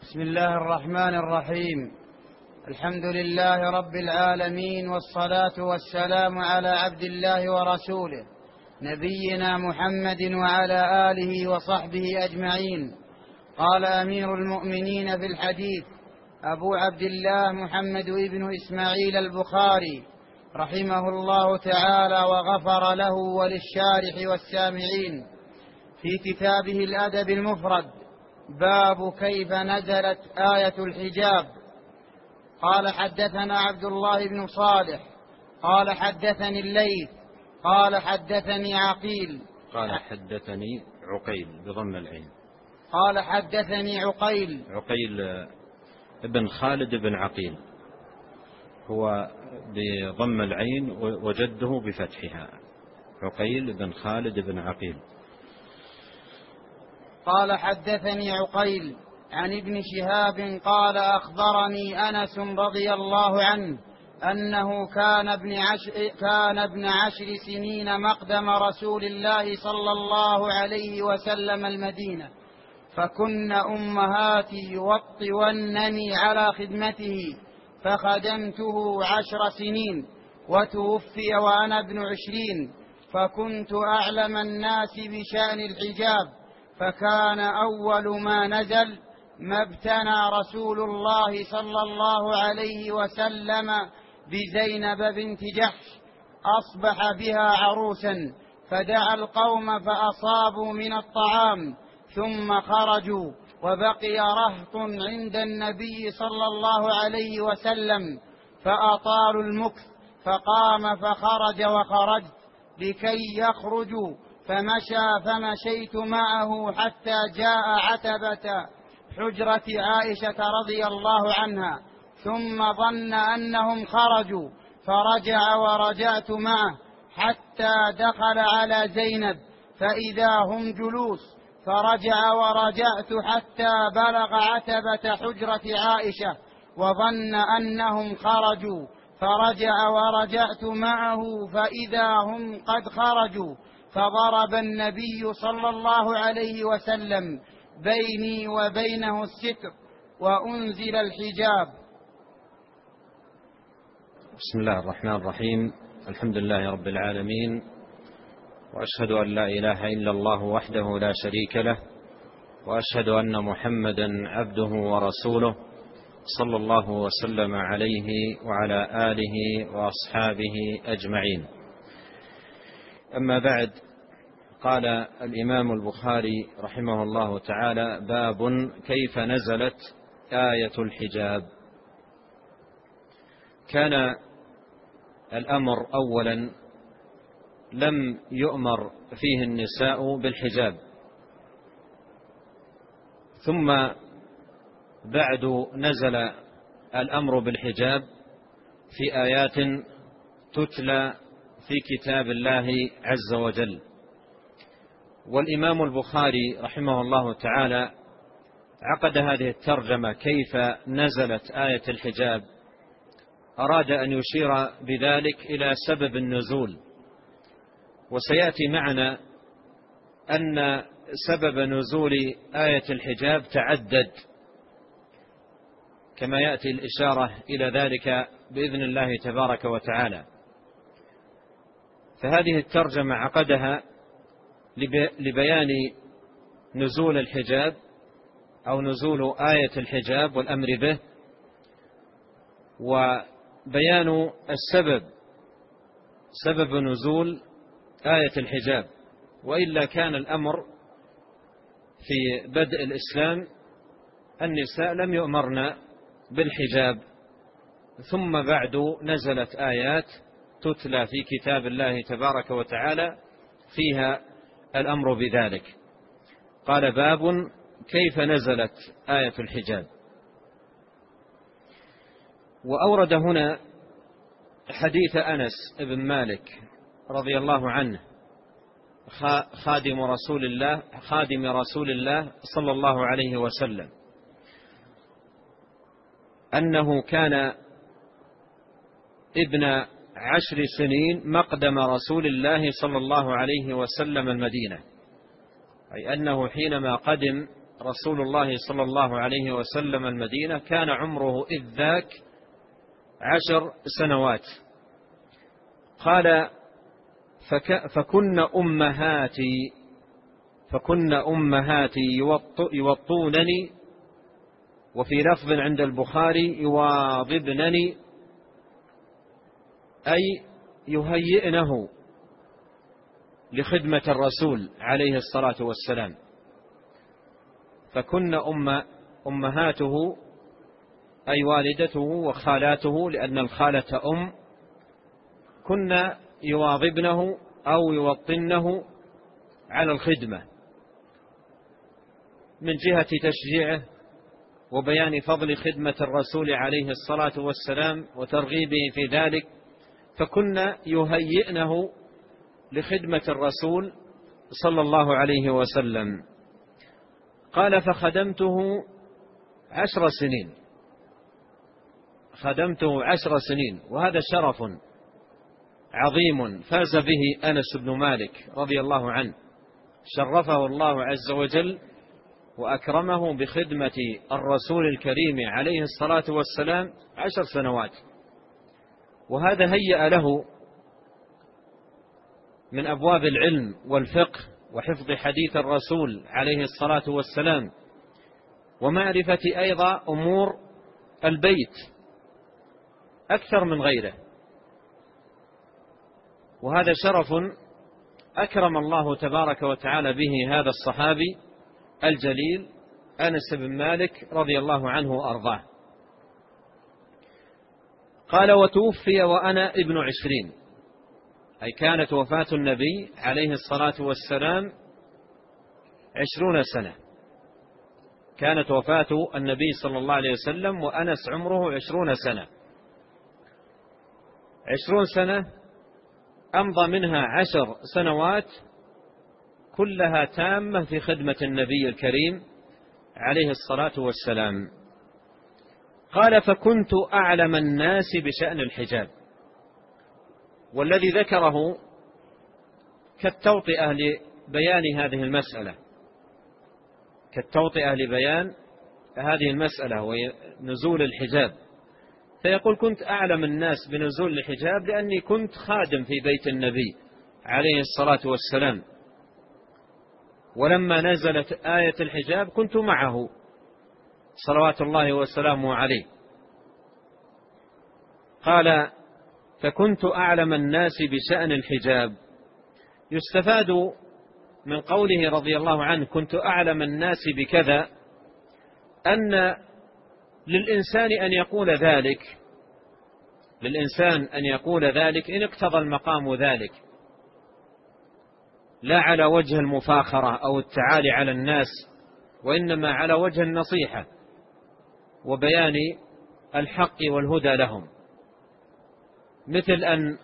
بسم الله الرحمن الرحيم. الحمد لله رب العالمين، والصلاة والسلام على عبد الله ورسوله نبينا محمد وعلى آله وصحبه أجمعين. قال أمير المؤمنين في الحديث أبو عبد الله محمد بن إسماعيل البخاري رحمه الله تعالى وغفر له وللشارح والسامعين في كتابه الأدب المفرد: باب كيف نزلت آية الحجاب. قال حدثنا عبد الله بن صالح قال حدثني الليث قال حدثني عقيل عقيل بضم العين. قال حدثني عقيل ابن خالد بن عقيل، هو بضم العين وجده بفتحها، عقيل بن خالد بن عقيل. قال حدثني عقيل عن ابن شهاب قال أخبرني أنس رضي الله عنه أنه كان ابن 10 سنين مقدم رسول الله صلى الله عليه وسلم المدينة، فكن أمهاتي يوطونني على خدمته، فخدمته 10 سنين، وتوفي وأنا ابن 20، فكنت أعلم الناس بشأن الحجاب، فكان أول ما نزل ما ابتنى رسول الله صلى الله عليه وسلم بزينب بنت جحش، أصبح بها عروسا، فدعا القوم فأصابوا من الطعام، ثم خرجوا، وبقي رهط عند النبي صلى الله عليه وسلم فأطالوا المكث، فقام فخرج وخرجت لكي يخرجوا، فمشيت معه حتى جاء عتبة حجرة عائشة رضي الله عنها، ثم ظن أنهم خرجوا فرجع ورجعت معه حتى دخل على زينب فإذا هم جلوس، فرجع ورجعت حتى بلغ عتبة حجرة عائشة وظن أنهم خرجوا، فرجع ورجعت معه فإذا هم قد خرجوا، فضرب النبي صلى الله عليه وسلم بيني وبينه الستر، وأنزل الحجاب. بسم الله الرحمن الرحيم. الحمد لله رب العالمين، وأشهد أن لا إله إلا الله وحده لا شريك له، وأشهد أن محمدا عبده ورسوله، صلى الله وسلم عليه وعلى آله وأصحابه أجمعين. أما بعد، قال الإمام البخاري رحمه الله تعالى: باب كيف نزلت آية الحجاب. كان الأمر أولا لم يؤمر فيه النساء بالحجاب، ثم بعد نزل الأمر بالحجاب في آيات تتلى في كتاب الله عز وجل. والإمام البخاري رحمه الله تعالى عقد هذه الترجمة كيف نزلت آية الحجاب، أراد أن يشير بذلك إلى سبب النزول، وسيأتي معنا أن سبب نزول آية الحجاب تعدد، كما يأتي الإشارة إلى ذلك بإذن الله تبارك وتعالى. فهذه الترجمة عقدها لبيان نزول الحجاب أو نزول آية الحجاب والأمر به، وبيان سبب نزول آية الحجاب. وإلا كان الأمر في بدء الإسلام النساء لم يؤمرن بالحجاب، ثم بعد نزلت آيات تتلى في كتاب الله تبارك وتعالى فيها الأمر بذلك. قال: باب كيف نزلت آية الحجاب. وأورد هنا حديث أنس بن مالك رضي الله عنه خادم رسول الله صلى الله عليه وسلم، أنه كان ابن 10 سنين مقدم رسول الله صلى الله عليه وسلم المدينة، أي أنه حينما قدم رسول الله صلى الله عليه وسلم المدينة كان عمره إذ ذاك 10 سنوات. قال فكن أمهاتي يوطونني، وفي لفظ عند البخاري يواظبنني، أي يهيئنه لخدمة الرسول عليه الصلاة والسلام. فكن أمهاته أي والدته وخالاته، لأن الخالة كن يواظبنه أو يوطنه على الخدمة من جهة تشجيعه وبيان فضل خدمة الرسول عليه الصلاة والسلام وترغيبه في ذلك، فكن يهيئنه لخدمة الرسول صلى الله عليه وسلم. قال فخدمته 10 سنين، خدمته 10 سنين، وهذا شرف عظيم فاز به أنس بن مالك رضي الله عنه، شرفه الله عز وجل وأكرمه بخدمة الرسول الكريم عليه الصلاة والسلام 10 سنوات، وهذا هيأ له من أبواب العلم والفقه وحفظ حديث الرسول عليه الصلاة والسلام، ومعرفة أيضا أمور البيت أكثر من غيره. وهذا شرف أكرم الله تبارك وتعالى به هذا الصحابي الجليل أنس بن مالك رضي الله عنه وأرضاه. قال وتوفي وأنا ابن 20، أي كانت وفاة النبي عليه الصلاة والسلام 20 سنة، كانت وفاة النبي صلى الله عليه وسلم وأنس عمره 20 سنة. 20 سنة أمضى منها 10 سنوات كلها تامة في خدمة النبي الكريم عليه الصلاة والسلام. قال فكنت أعلم الناس بشأن الحجاب، والذي ذكره كالتوطئة لبيان هذه المسألة، كالتوطئة لبيان هذه المسألة ونزول الحجاب. فيقول كنت أعلم الناس بنزول الحجاب لأني كنت خادم في بيت النبي عليه الصلاة والسلام، ولما نزلت آية الحجاب كنت معه صلوات الله وسلامه عليه. قال فكنت أعلم الناس بشأن الحجاب. يستفاد من قوله رضي الله عنه كنت أعلم الناس بكذا أن للإنسان أن يقول ذلك إن اقتضى المقام ذلك، لا على وجه المفاخرة أو التعالي على الناس، وإنما على وجه النصيحة وبيان الحق والهدى لهم. مثل أن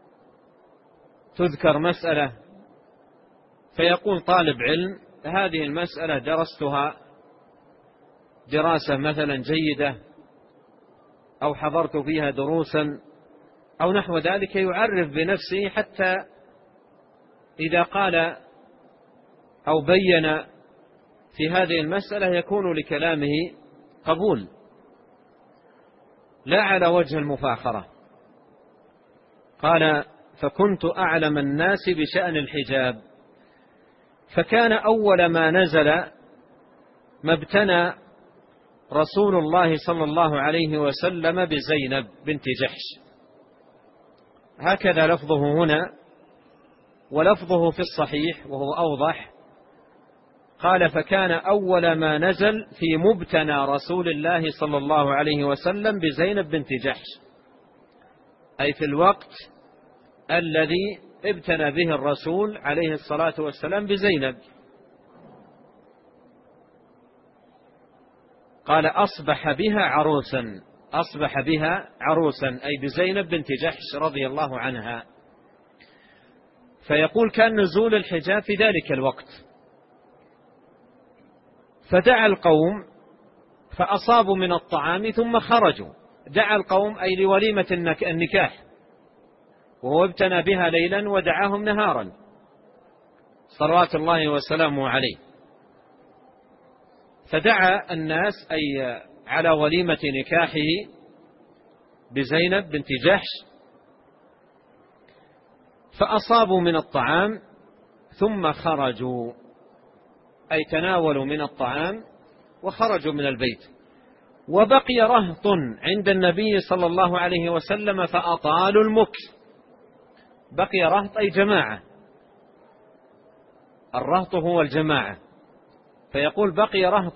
تذكر مسألة فيقول طالب علم هذه المسألة درستها دراسة مثلا جيدة أو حضرت فيها دروسا أو نحو ذلك، يعرف بنفسه حتى إذا قال أو بين في هذه المسألة يكون لكلامه قبول، لا على وجه المفاخرة. قال فكنت أعلم الناس بشأن الحجاب، فكان أول ما نزل ما ابتنى رسول الله صلى الله عليه وسلم بزينب بنت جحش، هكذا لفظه هنا، ولفظه في الصحيح وهو أوضح. قال فكان أول ما نزل في مبتنى رسول الله صلى الله عليه وسلم بزينب بنت جحش، أي في الوقت الذي ابتنى به الرسول عليه الصلاة والسلام بزينب. قال أصبح بها عروسا أي بزينب بنت جحش رضي الله عنها. فيقول كان نزول الحجاب في ذلك الوقت، فدعا القوم فأصابوا من الطعام ثم خرجوا. دعا القوم أي لوليمة النكاح، وهو ابتنى بها ليلا ودعاهم نهارا صلوات الله وسلامه عليه. فدعا الناس أي على وليمة نكاحه بزينب بنت جحش، فأصابوا من الطعام ثم خرجوا، أي تناولوا من الطعام وخرجوا من البيت. وبقي رهط عند النبي صلى الله عليه وسلم فأطالوا المكث. بقي رهط أي جماعة، الرهط هو الجماعة، فيقول بقي رهط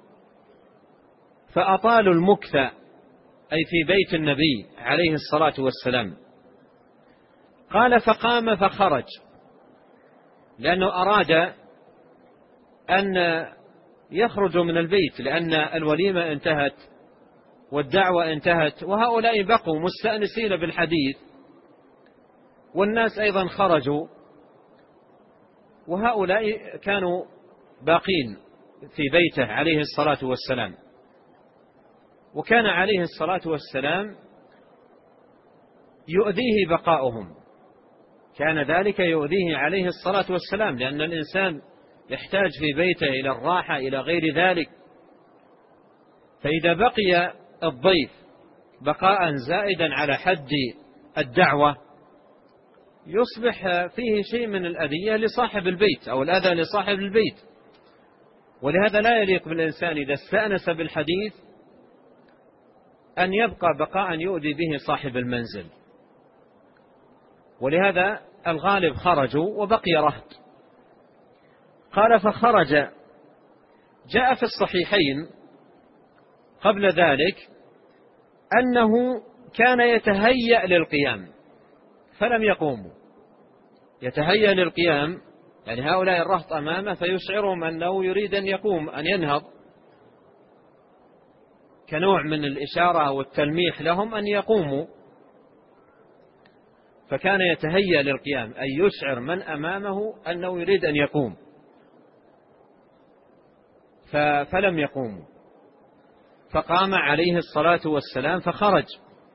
فأطالوا المكث، أي في بيت النبي عليه الصلاة والسلام. قال فقام فخرج، لأنه أراد أن يخرجوا من البيت، لأن الوليمة انتهت والدعوة انتهت، وهؤلاء بقوا مستأنسين بالحديث، والناس أيضا خرجوا، وهؤلاء كانوا باقين في بيته عليه الصلاة والسلام. وكان عليه الصلاة والسلام يؤذيه بقاؤهم، كان ذلك يؤذيه عليه الصلاة والسلام، لأن الإنسان يحتاج في بيته إلى الراحة إلى غير ذلك. فإذا بقي الضيف بقاء زائدا على حد الدعوة يصبح فيه شيء من الأذية لصاحب البيت أو الأذى لصاحب البيت. ولهذا لا يليق بالإنسان إذا استأنس بالحديث أن يبقى بقاء يؤذي به صاحب المنزل. ولهذا الغالب خرجوا وبقي رهط. قال فخرج. جاء في الصحيحين قبل ذلك أنه كان يتهيأ للقيام فلم يقوموا. يتهيأ للقيام يعني هؤلاء الرهط أمامه فيشعرهم أنه يريد أن يقوم، أن ينهض، كنوع من الإشارة والتلميح لهم أن يقوموا، فكان يتهيأ للقيام أي يشعر من أمامه أنه يريد أن يقوم، فلم يقوموا. فقام عليه الصلاة والسلام فخرج.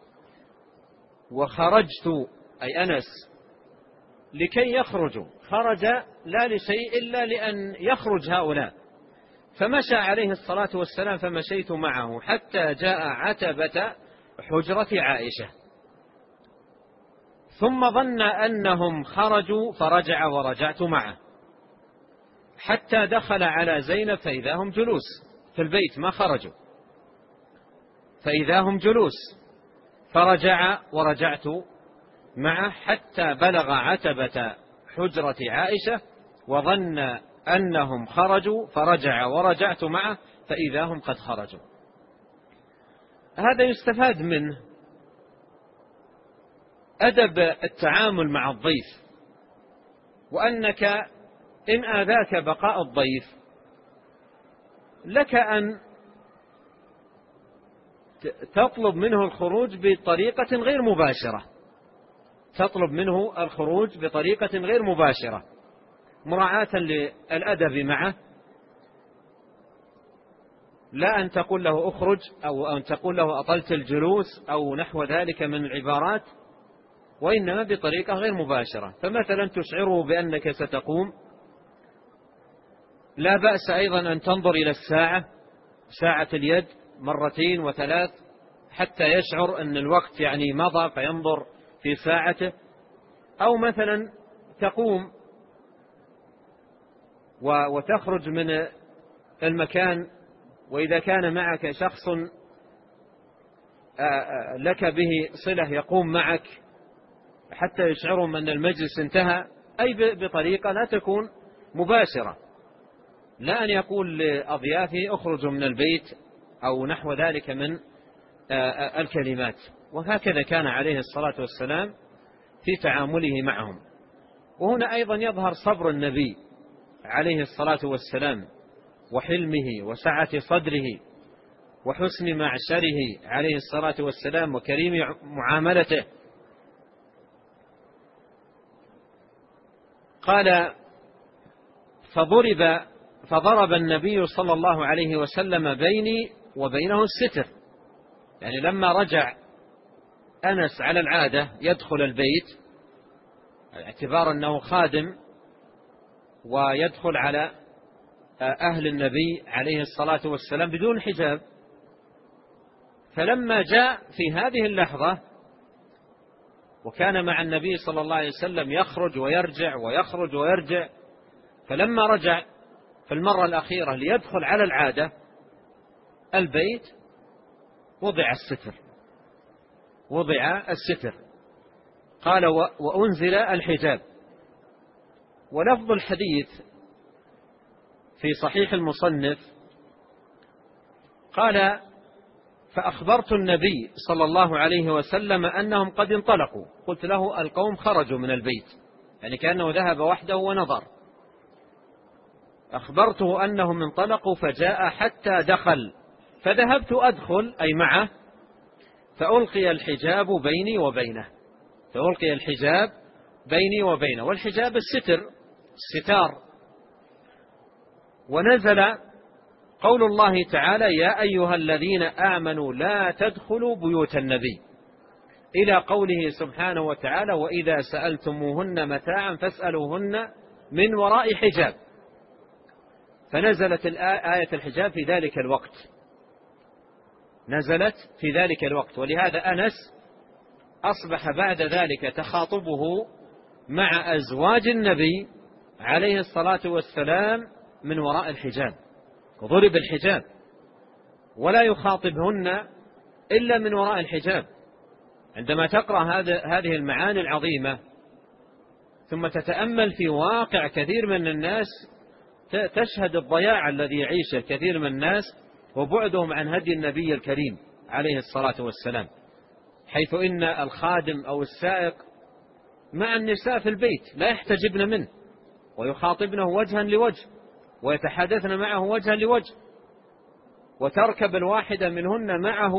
وخرجت أي أنس لكي يخرجوا، خرج لا لشيء إلا لأن يخرج هؤلاء. فمشى عليه الصلاة والسلام فمشيت معه حتى جاء عتبة حجرة عائشة، ثم ظن أنهم خرجوا فرجع ورجعت معه حتى دخل على زينب فإذا هم جلوس في البيت، ما خرجوا، فإذا هم جلوس، فرجع ورجعت معه حتى بلغ عتبة حجرة عائشة وظن أنهم خرجوا فرجع ورجعت معه فإذا هم قد خرجوا. هذا يستفاد منه أدب التعامل مع الضيف، وأنك إن آذاك بقاء الضيف لك أن تطلب منه الخروج بطريقة غير مباشرة، تطلب منه الخروج بطريقة غير مباشرة مراعاة للأدب معه، لا أن تقول له أخرج أو أن تقول له أطلت الجلوس أو نحو ذلك من العبارات، وإنما بطريقة غير مباشرة. فمثلا تشعره بأنك ستقوم، لا بأس أيضا أن تنظر إلى الساعة، ساعة اليد مرتين وثلاث حتى يشعر أن الوقت يعني مضى فينظر في ساعته. أو مثلا تقوم وتخرج من المكان، وإذا كان معك شخص لك به صلة يقوم معك حتى يشعرهم أن المجلس انتهى، أي بطريقة لا تكون مباشرة، لا أن يقول لأضيافه أخرجوا من البيت أو نحو ذلك من الكلمات. وهكذا كان عليه الصلاة والسلام في تعامله معهم. وهنا أيضا يظهر صبر النبي عليه الصلاة والسلام وحلمه وسعة صدره وحسن معشره عليه الصلاة والسلام وكريم معاملته. قال فضرب النبي صلى الله عليه وسلم بيني وبينه الستر، يعني لما رجع أنس على العادة يدخل البيت اعتبار أنه خادم ويدخل على أهل النبي عليه الصلاة والسلام بدون حجاب. فلما جاء في هذه اللحظة وكان مع النبي صلى الله عليه وسلم يخرج ويرجع ويخرج ويرجع، فلما رجع في المرة الأخيرة ليدخل على العادة البيت وضع الستر. قال وأنزل الحجاب. ولفظ الحديث في صحيح المصنف قال فأخبرت النبي صلى الله عليه وسلم أنهم قد انطلقوا. قلت له القوم خرجوا من البيت، يعني كأنه ذهب وحده ونظر. أخبرته أنهم انطلقوا فجاء حتى دخل، فذهبت أدخل أي معه، فألقي الحجاب بيني وبينه. والحجاب الستار. ونزل قول الله تعالى يا أيها الذين آمنوا لا تدخلوا بيوت النبي، إلى قوله سبحانه وتعالى وإذا سألتموهن متاعا فاسألوهن من وراء حجاب. فنزلت آية الحجاب في ذلك الوقت. ولهذا أنس أصبح بعد ذلك تخاطبه مع أزواج النبي عليه الصلاة والسلام من وراء الحجاب، وضرب الحجاب ولا يخاطبهن إلا من وراء الحجاب. عندما تقرأ هذه المعاني العظيمة ثم تتأمل في واقع كثير من الناس تشهد الضياع الذي يعيشه كثير من الناس وبعدهم عن هدي النبي الكريم عليه الصلاة والسلام، حيث إن الخادم أو السائق مع النساء في البيت لا يحتجبن منه ويخاطبنه وجها لوجه ويتحدثن معه وجها لوجه، وتركب الواحدة منهن معه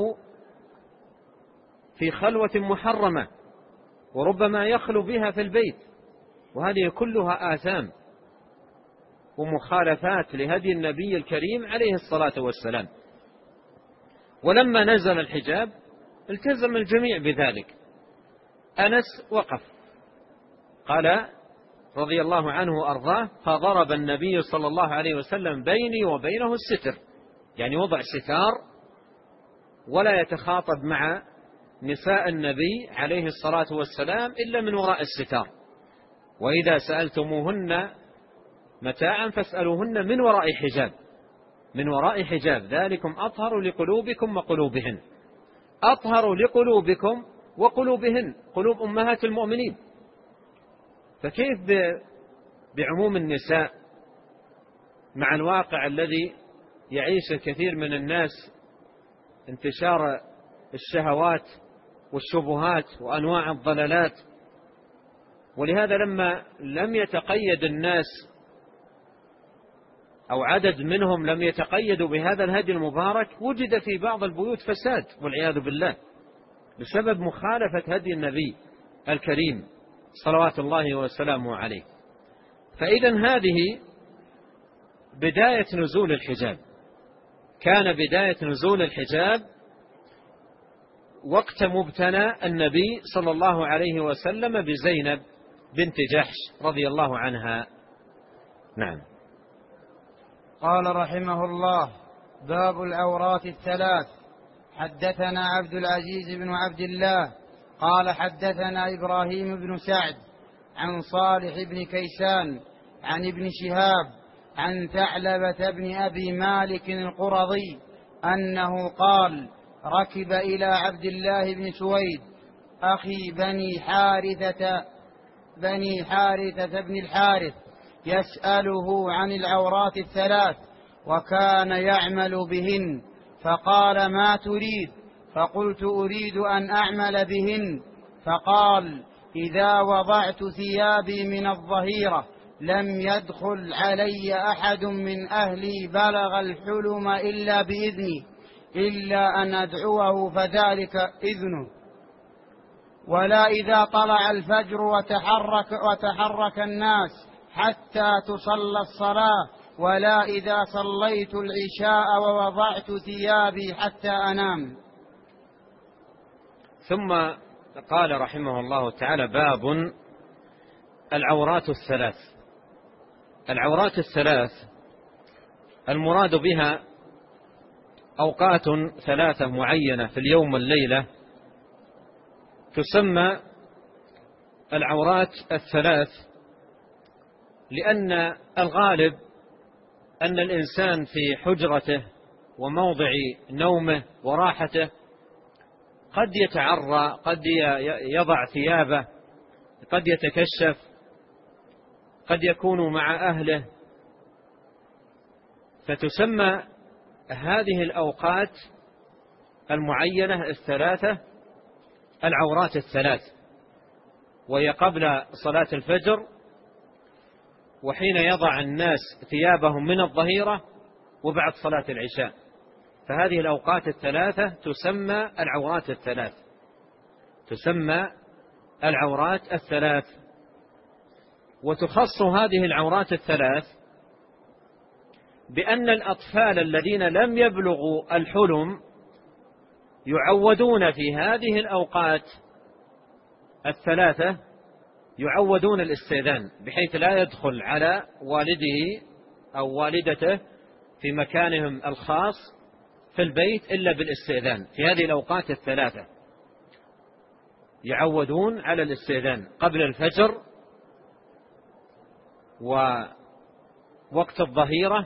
في خلوة محرمة وربما يخلو بها في البيت. وهذه كلها آثام ومخالفات لهدي النبي الكريم عليه الصلاة والسلام. ولما نزل الحجاب التزم الجميع بذلك. أنس وقف قال رضي الله عنه وأرضاه فضرب النبي صلى الله عليه وسلم بيني وبينه الستر، يعني وضع ستار ولا يتخاطب مع نساء النبي عليه الصلاة والسلام إلا من وراء الستار. وإذا سألتموهن متاعا فاسألوهن من وراء حجاب ذلكم أطهر لقلوبكم وقلوبهن. أطهر لقلوبكم وقلوبهن، قلوب أمهات المؤمنين. فكيف بعموم النساء مع الواقع الذي يعيش الكثير من الناس، انتشار الشهوات والشبهات وأنواع الضلالات. ولهذا لما لم يتقيد الناس أو عدد منهم لم يتقيدوا بهذا الهدي المبارك وجد في بعض البيوت فساد والعياذ بالله بسبب مخالفة هدي النبي الكريم صلوات الله وسلامه عليه. فإذا هذه بداية نزول الحجاب. كان بداية نزول الحجاب وقت مبتلى النبي صلى الله عليه وسلم بزينب بنت جحش رضي الله عنها. نعم. قال رحمه الله باب العورات الثلاث. حدثنا عبد العزيز بن عبد الله قال حدثنا إبراهيم بن سعد عن صالح بن كيسان عن ابن شهاب عن ثعلبة بن أبي مالك القرظي أنه قال ركب إلى عبد الله بن سويد أخي بني حارثة بن الحارث يسأله عن العورات الثلاث وكان يعمل بهن، فقال ما تريد؟ فقلت أريد أن أعمل بهن. فقال إذا وضعت ثيابي من الظهيرة لم يدخل علي أحد من أهلي بلغ الحلم إلا بإذني إلا أن أدعوه فذلك إذنه، ولا إذا طلع الفجر وتحرك الناس حتى تصلى الصلاة، ولا إذا صليت العشاء ووضعت ثيابي حتى أنام. ثم قال رحمه الله تعالى باب العورات الثلاث. العورات الثلاث المراد بها أوقات ثلاثة معينة في اليوم والليلة تسمى العورات الثلاث، لأن الغالب أن الإنسان في حجرته وموضع نومه وراحته قد يتعرى، قد يضع ثيابه، قد يتكشف، قد يكون مع أهله، فتسمى هذه الأوقات المعينة الثلاثة العورات الثلاث، وهي قبل صلاة الفجر، وحين يضع الناس ثيابهم من الظهيرة، وبعد صلاة العشاء. فهذه الأوقات الثلاثة تسمى العورات الثلاث، تسمى العورات الثلاث. وتخص هذه العورات الثلاث بأن الأطفال الذين لم يبلغوا الحلم يعودون في هذه الأوقات الثلاثة، يعودون الاستئذان، بحيث لا يدخل على والده أو والدته في مكانهم الخاص في البيت إلا بالاستئذان. في هذه الأوقات الثلاثة يعودون على الاستئذان قبل الفجر، ووقت الظهيرة،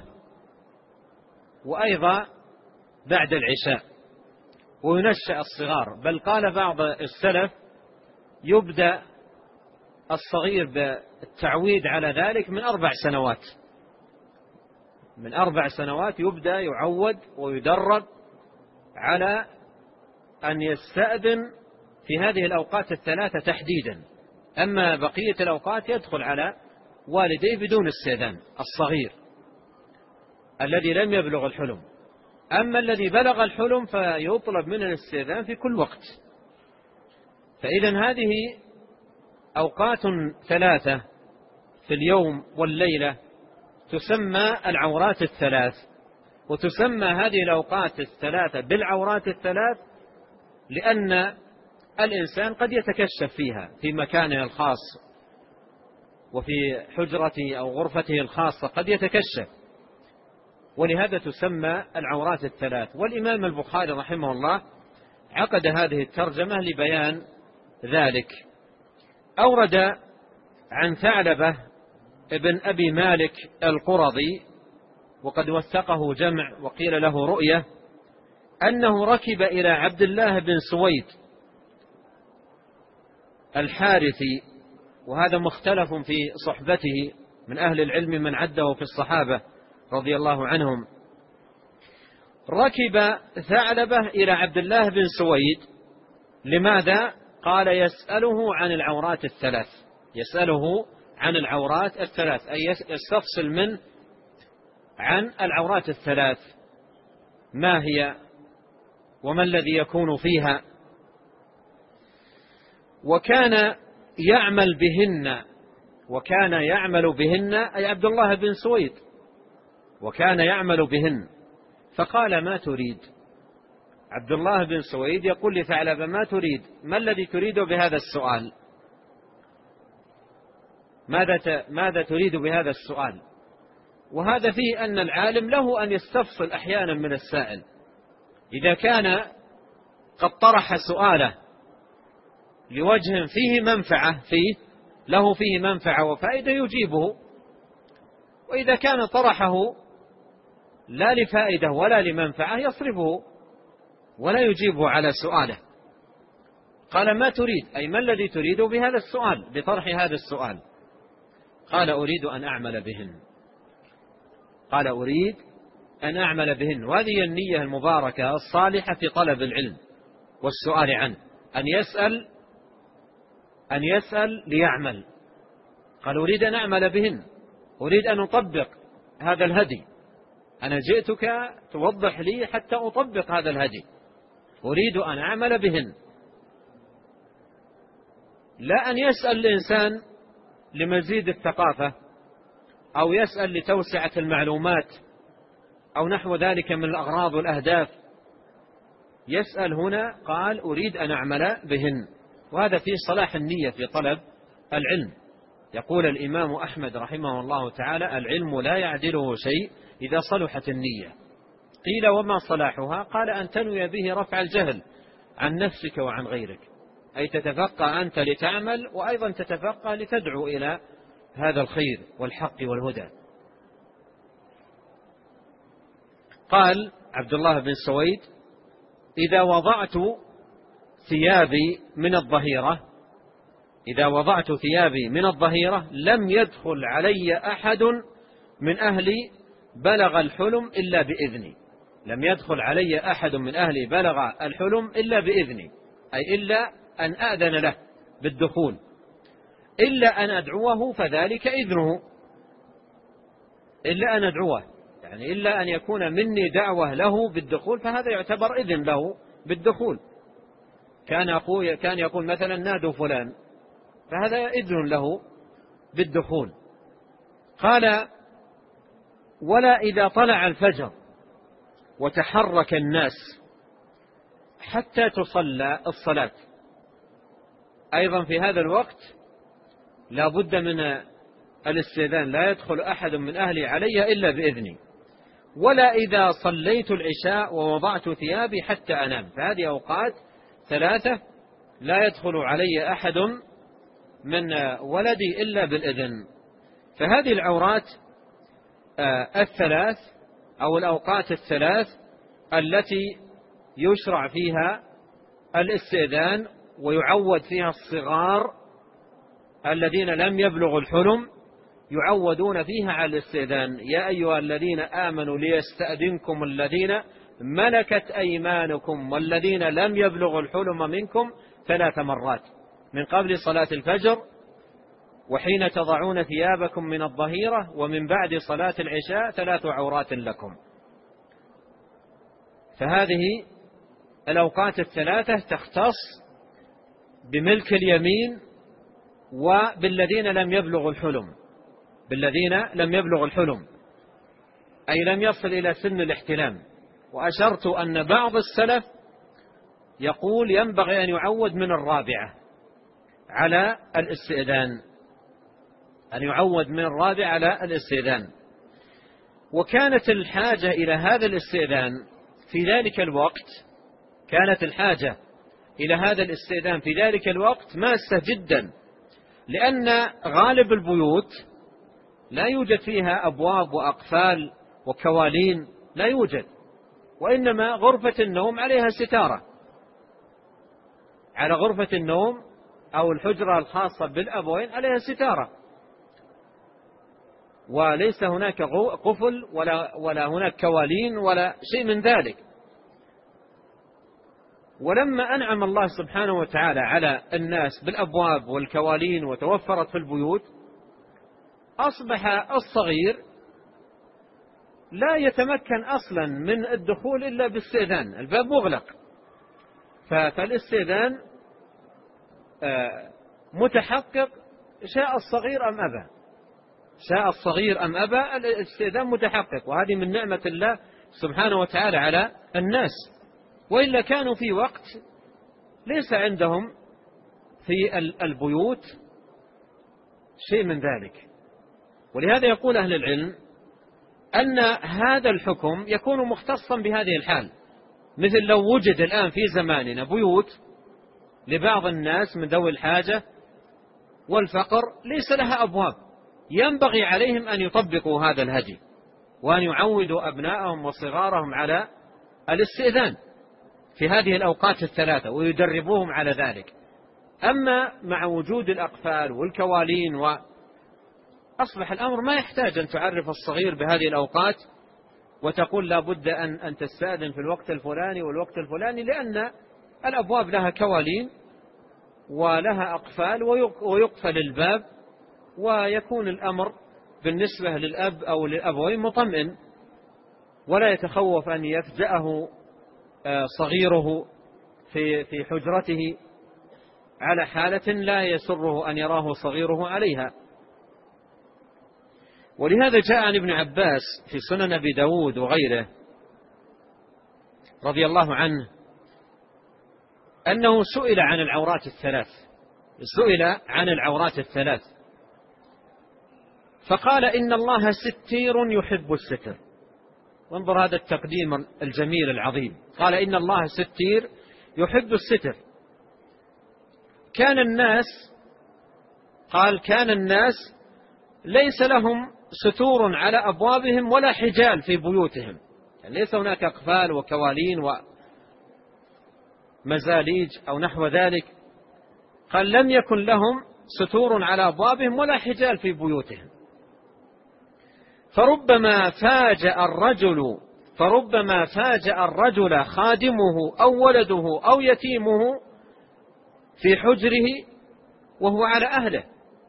وأيضا بعد العشاء، وينشأ الصغار. بل قال بعض السلف يبدأ الصغير بالتعويد على ذلك من 4 سنوات، من 4 سنوات يبدأ يعود ويدرب على أن يستأذن في هذه الأوقات الثلاثة تحديدا. أما بقية الأوقات يدخل على والديه بدون استئذان، الصغير الذي لم يبلغ الحلم. أما الذي بلغ الحلم فيطلب منه الاستئذان في كل وقت. فإذا هذه أوقات ثلاثة في اليوم والليلة تسمى العورات الثلاث. وتسمى هذه الأوقات الثلاثة بالعورات الثلاث لأن الإنسان قد يتكشف فيها في مكانه الخاص، وفي حجرته أو غرفته الخاصة قد يتكشف، ولهذا تسمى العورات الثلاث. والإمام البخاري رحمه الله عقد هذه الترجمة لبيان ذلك. أورد عن ثعلبة ابن أبي مالك القرظي، وقد وثقه جمع وقيل له رؤية، أنه ركب إلى عبد الله بن سويد الحارثي، وهذا مختلف في صحبته، من أهل العلم من عده في الصحابة رضي الله عنهم. ركب ثعلبة إلى عبد الله بن سويد، لماذا؟ قال يسأله عن العورات الثلاث، يسأله عن العورات الثلاث، أي يستفصل منه عن العورات الثلاث، ما هي وما الذي يكون فيها. وكان يعمل بهن، وكان يعمل بهن أي عبد الله بن سويد، وكان يعمل بهن. فقال ما تريد؟ عبد الله بن سويد يقول لثعلبة ما تريد؟ ما الذي تريد بهذا السؤال؟ ماذا تريد بهذا السؤال؟ وهذا فيه أن العالم له أن يستفصل أحيانا من السائل. إذا كان قد طرح سؤاله لوجه فيه منفعة، له فيه منفعة وفائدة يجيبه، وإذا كان طرحه لا لفائدة ولا لمنفعة يصرفه ولا يجيبه على سؤاله. قال ما تريد؟ أي ما الذي تريد بهذا السؤال، بطرح هذا السؤال؟ قال أريد أن أعمل بهن. قال أريد أن أعمل بهن. وهذه النية المباركة الصالحة في طلب العلم والسؤال عنه، أن يسأل ليعمل. قال أريد أن أعمل بهن، أريد أن أطبق هذا الهدي، أنا جئتك توضح لي حتى أطبق هذا الهدي، أريد أن أعمل بهن. لا أن يسأل الإنسان لمزيد الثقافة، أو يسأل لتوسعة المعلومات، أو نحو ذلك من الأغراض والأهداف. يسأل هنا قال أريد أن أعمل بهن، وهذا فيه صلاح النية في طلب العلم. يقول الإمام أحمد رحمه الله تعالى العلم لا يعدله شيء إذا صلحت النية. قيل وما صلاحها؟ قال أن تنوي به رفع الجهل عن نفسك وعن غيرك، أي تتفقه أنت لتعمل، وأيضا تتفقه لتدعو إلى هذا الخير والحق والهدى. قال عبد الله بن سويد: إذا وضعت ثيابي من الظهيرة لم يدخل علي أحد من أهلي بلغ الحلم إلا بإذني. لم يدخل علي أحد من أهلي بلغ الحلم إلا بإذني، أي إلا أن آذن له بالدخول، إلا أن أدعوه فذلك إذنه. إلا أن أدعوه يعني إلا أن يكون مني دعوة له بالدخول، فهذا يعتبر إذن له بالدخول. كان يقول مثلا نادوا فلان، فهذا إذن له بالدخول. قال: ولا إذا طلع الفجر وتحرك الناس حتى تصلى الصلاة، أيضا في هذا الوقت لا بد من الاستئذان، لا يدخل أحد من أهلي علي إلا بإذني. ولا إذا صليت العشاء ووضعت ثيابي حتى أنام، فهذه أوقات 3 لا يدخل علي أحد من ولدي إلا بالإذن. فهذه العورات 3 أو الأوقات 3 التي يشرع فيها الاستئذان، ويعود فيها الصغار الذين لم يبلغوا الحلم يعودون فيها على الاستئذان. يا أيها الذين آمنوا ليستأذنكم الذين ملكت أيمانكم والذين لم يبلغوا الحلم منكم 3 مرات من قبل صلاة الفجر، وحين تضعون ثيابكم من الظهيرة، ومن بعد صلاة العشاء 3 عورات لكم. فهذه الأوقات 3 تختص بملك اليمين وبالذين لم يبلغوا الحلم، أي لم يصل إلى سن الاحتلام. وأشرت أن بعض السلف يقول ينبغي أن يعود من 4 على الاستئذان، وكانت الحاجة إلى هذا الاستئذان في ذلك الوقت ماسة جدا، لأن غالب البيوت لا يوجد فيها أبواب وأقفال وكوالين، لا يوجد، وإنما غرفة النوم عليها ستارة، على غرفة النوم أو الحجرة الخاصة بالأبوين عليها ستارة، وليس هناك قفل ولا هناك كوالين ولا شيء من ذلك. ولما أنعم الله سبحانه وتعالى على الناس بالأبواب والكوالين وتوفرت في البيوت، أصبح الصغير لا يتمكن أصلا من الدخول إلا باستئذان، الباب مغلق. فالاستئذان متحقق شاء الصغير أم أبى، الاستئذان متحقق، وهذه من نعمة الله سبحانه وتعالى على الناس، وإلا كانوا في وقت ليس عندهم في البيوت شيء من ذلك. ولهذا يقول أهل العلم أن هذا الحكم يكون مختصا بهذه الحال، مثل لو وجد الآن في زماننا بيوت لبعض الناس من ذوي الحاجة والفقر ليس لها أبواب، ينبغي عليهم أن يطبقوا هذا الهدي وأن يعودوا أبنائهم وصغارهم على الاستئذان في هذه الأوقات 3 ويدربوهم على ذلك. أما مع وجود الأقفال والكوالين أصبح الأمر ما يحتاج أن تعرف الصغير بهذه الأوقات وتقول لا بد أن تستأذن في الوقت الفلاني والوقت الفلاني، لأن الأبواب لها كوالين ولها أقفال ويقفل الباب، ويكون الأمر بالنسبة للأب أو للأبوين مطمئن، ولا يتخوف أن يفجأه صغيره في حجرته على حالة لا يسره أن يراه صغيره عليها. ولهذا جاء عن ابن عباس في سنن أبي داود وغيره رضي الله عنه أنه سئل عن العورات الثلاث، فقال إن الله ستير يحب الستر، وانظر هذا التقديم الجميل العظيم. قال إن الله ستير يحب الستر. كان الناس ليس لهم ستور على أبوابهم ولا حجال في بيوتهم، يعني ليس هناك أقفال وكوالين ومزاليج أو نحو ذلك. قال لم يكن لهم ستور على أبوابهم ولا حجال في بيوتهم، فربما فاجأ الرجل خادمه أو ولده أو يتيمه في حجره وهو على أهله،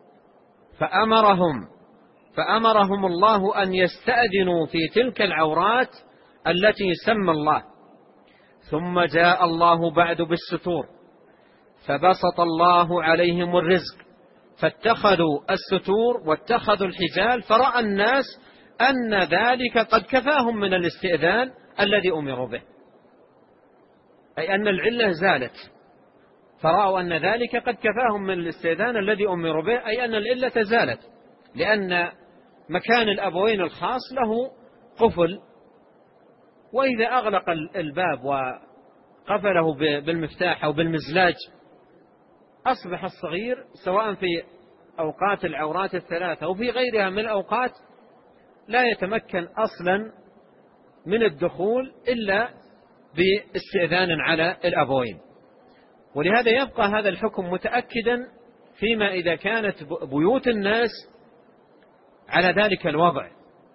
فأمرهم الله أن يستأذنوا في تلك العورات التي سمى الله. ثم جاء الله بعد بالستور فبسط الله عليهم الرزق، فاتخذوا الستور واتخذوا الحجال، فرأى الناس أن ذلك قد كفاهم من الاستئذان الذي أمروا به، أي أن العلة زالت، فرأوا أن ذلك قد كفاهم من الاستئذان الذي أمروا به، أي أن العلة زالت، لأن مكان الأبوين الخاص له قفل، وإذا أغلق الباب وقفله بالمفتاح أو بالمزلاج أصبح الصغير سواء في أوقات العورات الثلاثة أو في غيرها من الأوقات لا يتمكن أصلا من الدخول إلا باستئذان على الأبوين. ولهذا يبقى هذا الحكم متأكدا فيما إذا كانت بيوت الناس على ذلك الوضع،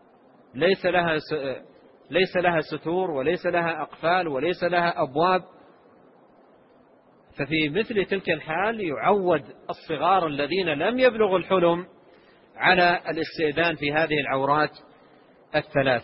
ليس لها ستور وليس لها أقفال وليس لها أبواب، ففي مثل تلك الحال يعود الصغار الذين لم يبلغوا الحلم على الاستئذان في هذه العورات الثلاث.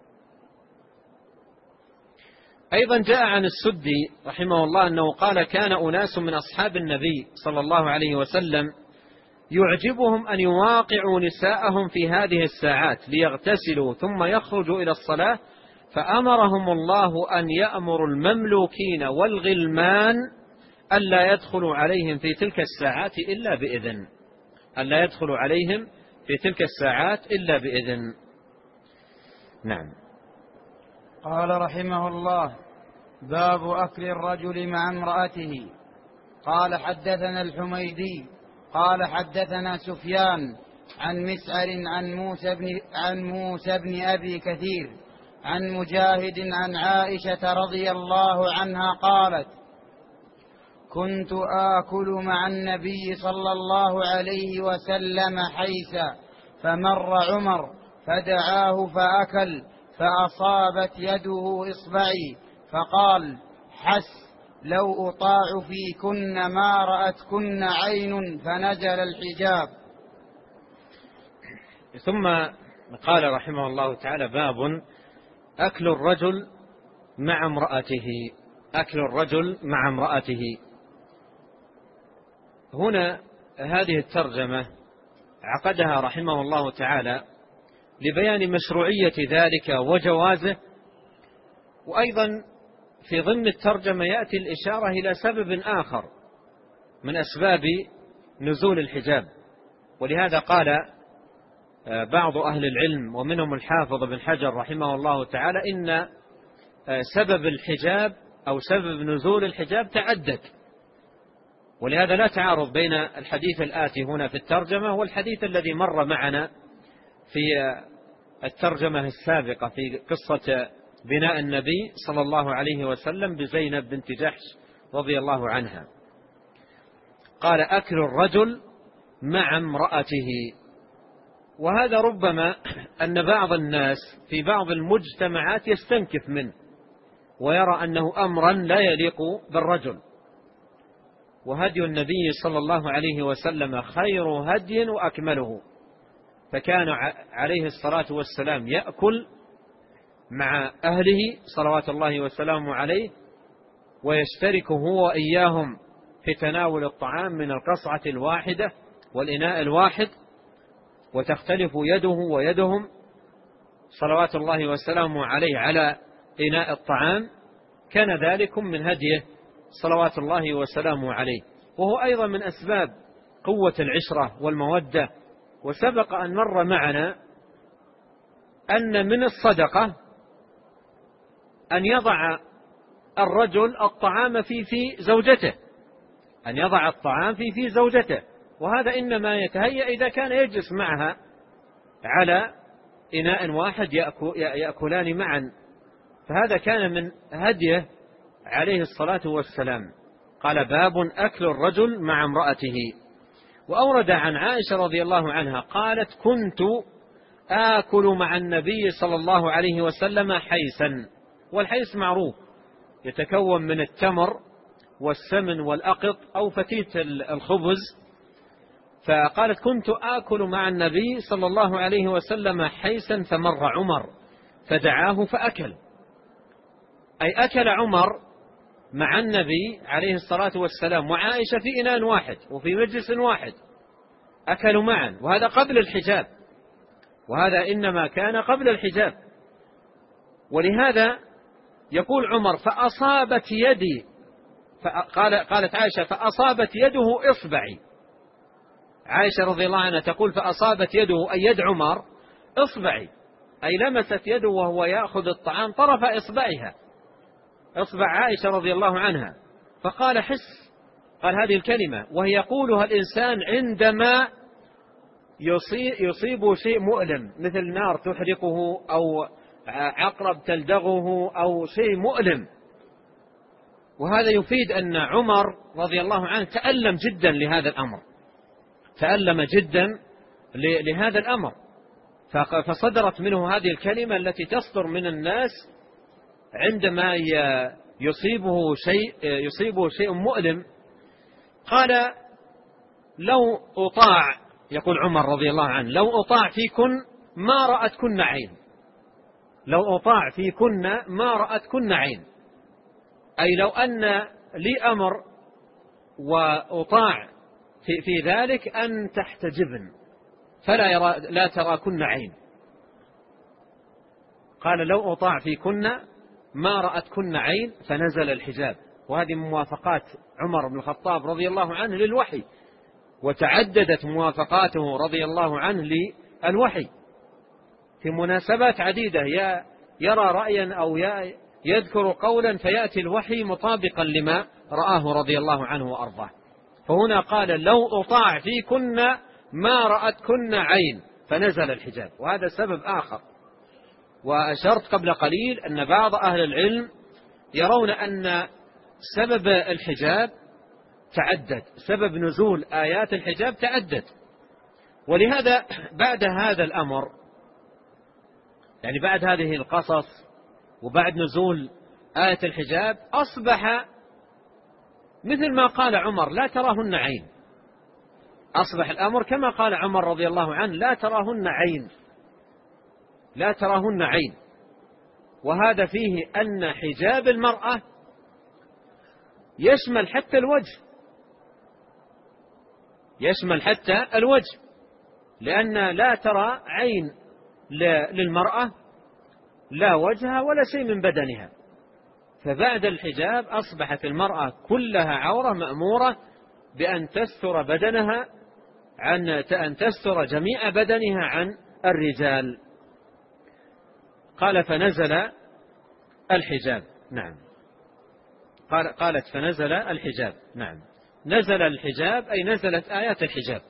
أيضا جاء عن السدي رحمه الله أنه قال كان أناس من أصحاب النبي صلى الله عليه وسلم يعجبهم أن يواقعوا نساءهم في هذه الساعات ليغتسلوا ثم يخرجوا إلى الصلاة، فأمرهم الله أن يأمر المملوكين والغلمان ألا يدخلوا عليهم في تلك الساعات إلا بإذن. نعم. قال رحمه الله: باب أكل الرجل مع امرأته. قال حدثنا الحميدي قال حدثنا سفيان عن مسعر عن موسى بن أبي كثير عن مجاهد عن عائشة رضي الله عنها قالت: كنت آكل مع النبي صلى الله عليه وسلم حيثا، فمر عمر فدعاه فأكل، فأصابت يده إصبعي، فقال: حس لو أطاع فيكن ما رأتكن عين، فنزل الحجاب. ثم قال رحمه الله تعالى: باب أكل الرجل مع امرأته. هنا هذه الترجمة عقدها رحمه الله تعالى لبيان مشروعية ذلك وجوازه، وأيضا في ضمن الترجمة يأتي الإشارة إلى سبب آخر من أسباب نزول الحجاب. ولهذا قال بعض أهل العلم ومنهم الحافظ بن حجر رحمه الله تعالى إن سبب الحجاب أو سبب نزول الحجاب تعدد، ولهذا لا تعارض بين الحديث الآتي هنا في الترجمة والحديث الذي مر معنا في الترجمة السابقة في قصة بناء النبي صلى الله عليه وسلم بزينب بنت جحش رضي الله عنها. قال: أكل الرجل مع امرأته. وهذا ربما أن بعض الناس في بعض المجتمعات يستنكف منه ويرى أنه أمرا لا يليق بالرجل، وهدي النبي صلى الله عليه وسلم خير هدي وأكمله، فكان عليه الصلاة والسلام يأكل مع أهله صلوات الله وسلامه عليه، ويشترك هو وإياهم في تناول الطعام من القصعة الواحدة والإناء الواحد، وتختلف يده ويدهم صلوات الله وسلامه عليه على إناء الطعام. كان ذلك من هديه صلوات الله وسلامه عليه، وهو أيضا من أسباب قوة العشرة والمودة. وسبق أن مر معنا أن من الصدقة أن يضع الرجل الطعام في زوجته، أن يضع الطعام في زوجته، وهذا إنما يتهيأ إذا كان يجلس معها على إناء واحد يأكلان معا. فهذا كان من هديه عليه الصلاة والسلام. قال: باب أكل الرجل مع امرأته. وأورد عن عائشة رضي الله عنها قالت: كنت آكل مع النبي صلى الله عليه وسلم حيسا. والحيس معروف، يتكون من التمر والسمن والأقط أو فتيت الخبز. فقالت: كنت آكل مع النبي صلى الله عليه وسلم حيسا فمر عمر فدعاه فأكل، أي أكل عمر مع النبي عليه الصلاة والسلام وعائشة في إناء واحد وفي مجلس واحد، أكلوا معا، وهذا قبل الحجاب، وهذا إنما كان قبل الحجاب. ولهذا يقول عمر: فأصابت يدي، قالت عائشة: فأصابت يده إصبعي. عائشة رضي الله عنها تقول: فأصابت يده، أي يد عمر، إصبعي، أي لمست يده وهو يأخذ الطعام طرف إصبعها، إصبع عائشة رضي الله عنها. فقال: حس، قال هذه الكلمة وهي يقولها الإنسان عندما يصيب شيء مؤلم، مثل نار تحرقه أو عقرب تلدغه أو شيء مؤلم. وهذا يفيد أن عمر رضي الله عنه تألم جدا لهذا الأمر، تألم جدا لهذا الأمر، فصدرت منه هذه الكلمة التي تصدر من الناس عندما يصيبه شيء مؤلم. قال: لو أطاع، يقول عمر رضي الله عنه: لو أطاع فيكن ما رأتكن عين، لو أطاع فيكن ما رأتكن عين، أي لو أن لي أمر وأطاع في ذلك أن تحتجبن لا تراكن عين. قال: لو أطاع فيكن ما رأتكن عين، فنزل الحجاب. وهذه موافقات عمر بن الخطاب رضي الله عنه للوحي، وتعددت موافقاته رضي الله عنه للوحي في مناسبات عديدة، يرى رأيا أو يذكر قولا فيأتي الوحي مطابقا لما رآه رضي الله عنه وأرضاه. فهنا قال: لو أطاع فيكن ما رأتكن عين، فنزل الحجاب. وهذا سبب آخر، وأشرت قبل قليل أن بعض أهل العلم يرون أن سبب الحجاب تعدد، سبب نزول آيات الحجاب تعدد. ولهذا بعد هذا الأمر، يعني بعد هذه القصص وبعد نزول آية الحجاب، أصبح مثل ما قال عمر: لا تراهن عين. أصبح الأمر كما قال عمر رضي الله عنه: لا تراهن عين، لا تراهن عين. وهذا فيه أن حجاب المرأة يشمل حتى الوجه، يشمل حتى الوجه، لأن لا ترى عين للمرأة لا وجهها ولا شيء من بدنها. فبعد الحجاب أصبحت المرأة كلها عورة، مأمورة بأن تستر بدنها أن تستر جميع بدنها عن الرجال. قال: فنزل الحجاب. نعم، قالت: فنزل الحجاب. نعم، نزل الحجاب أي نزلت آيات الحجاب.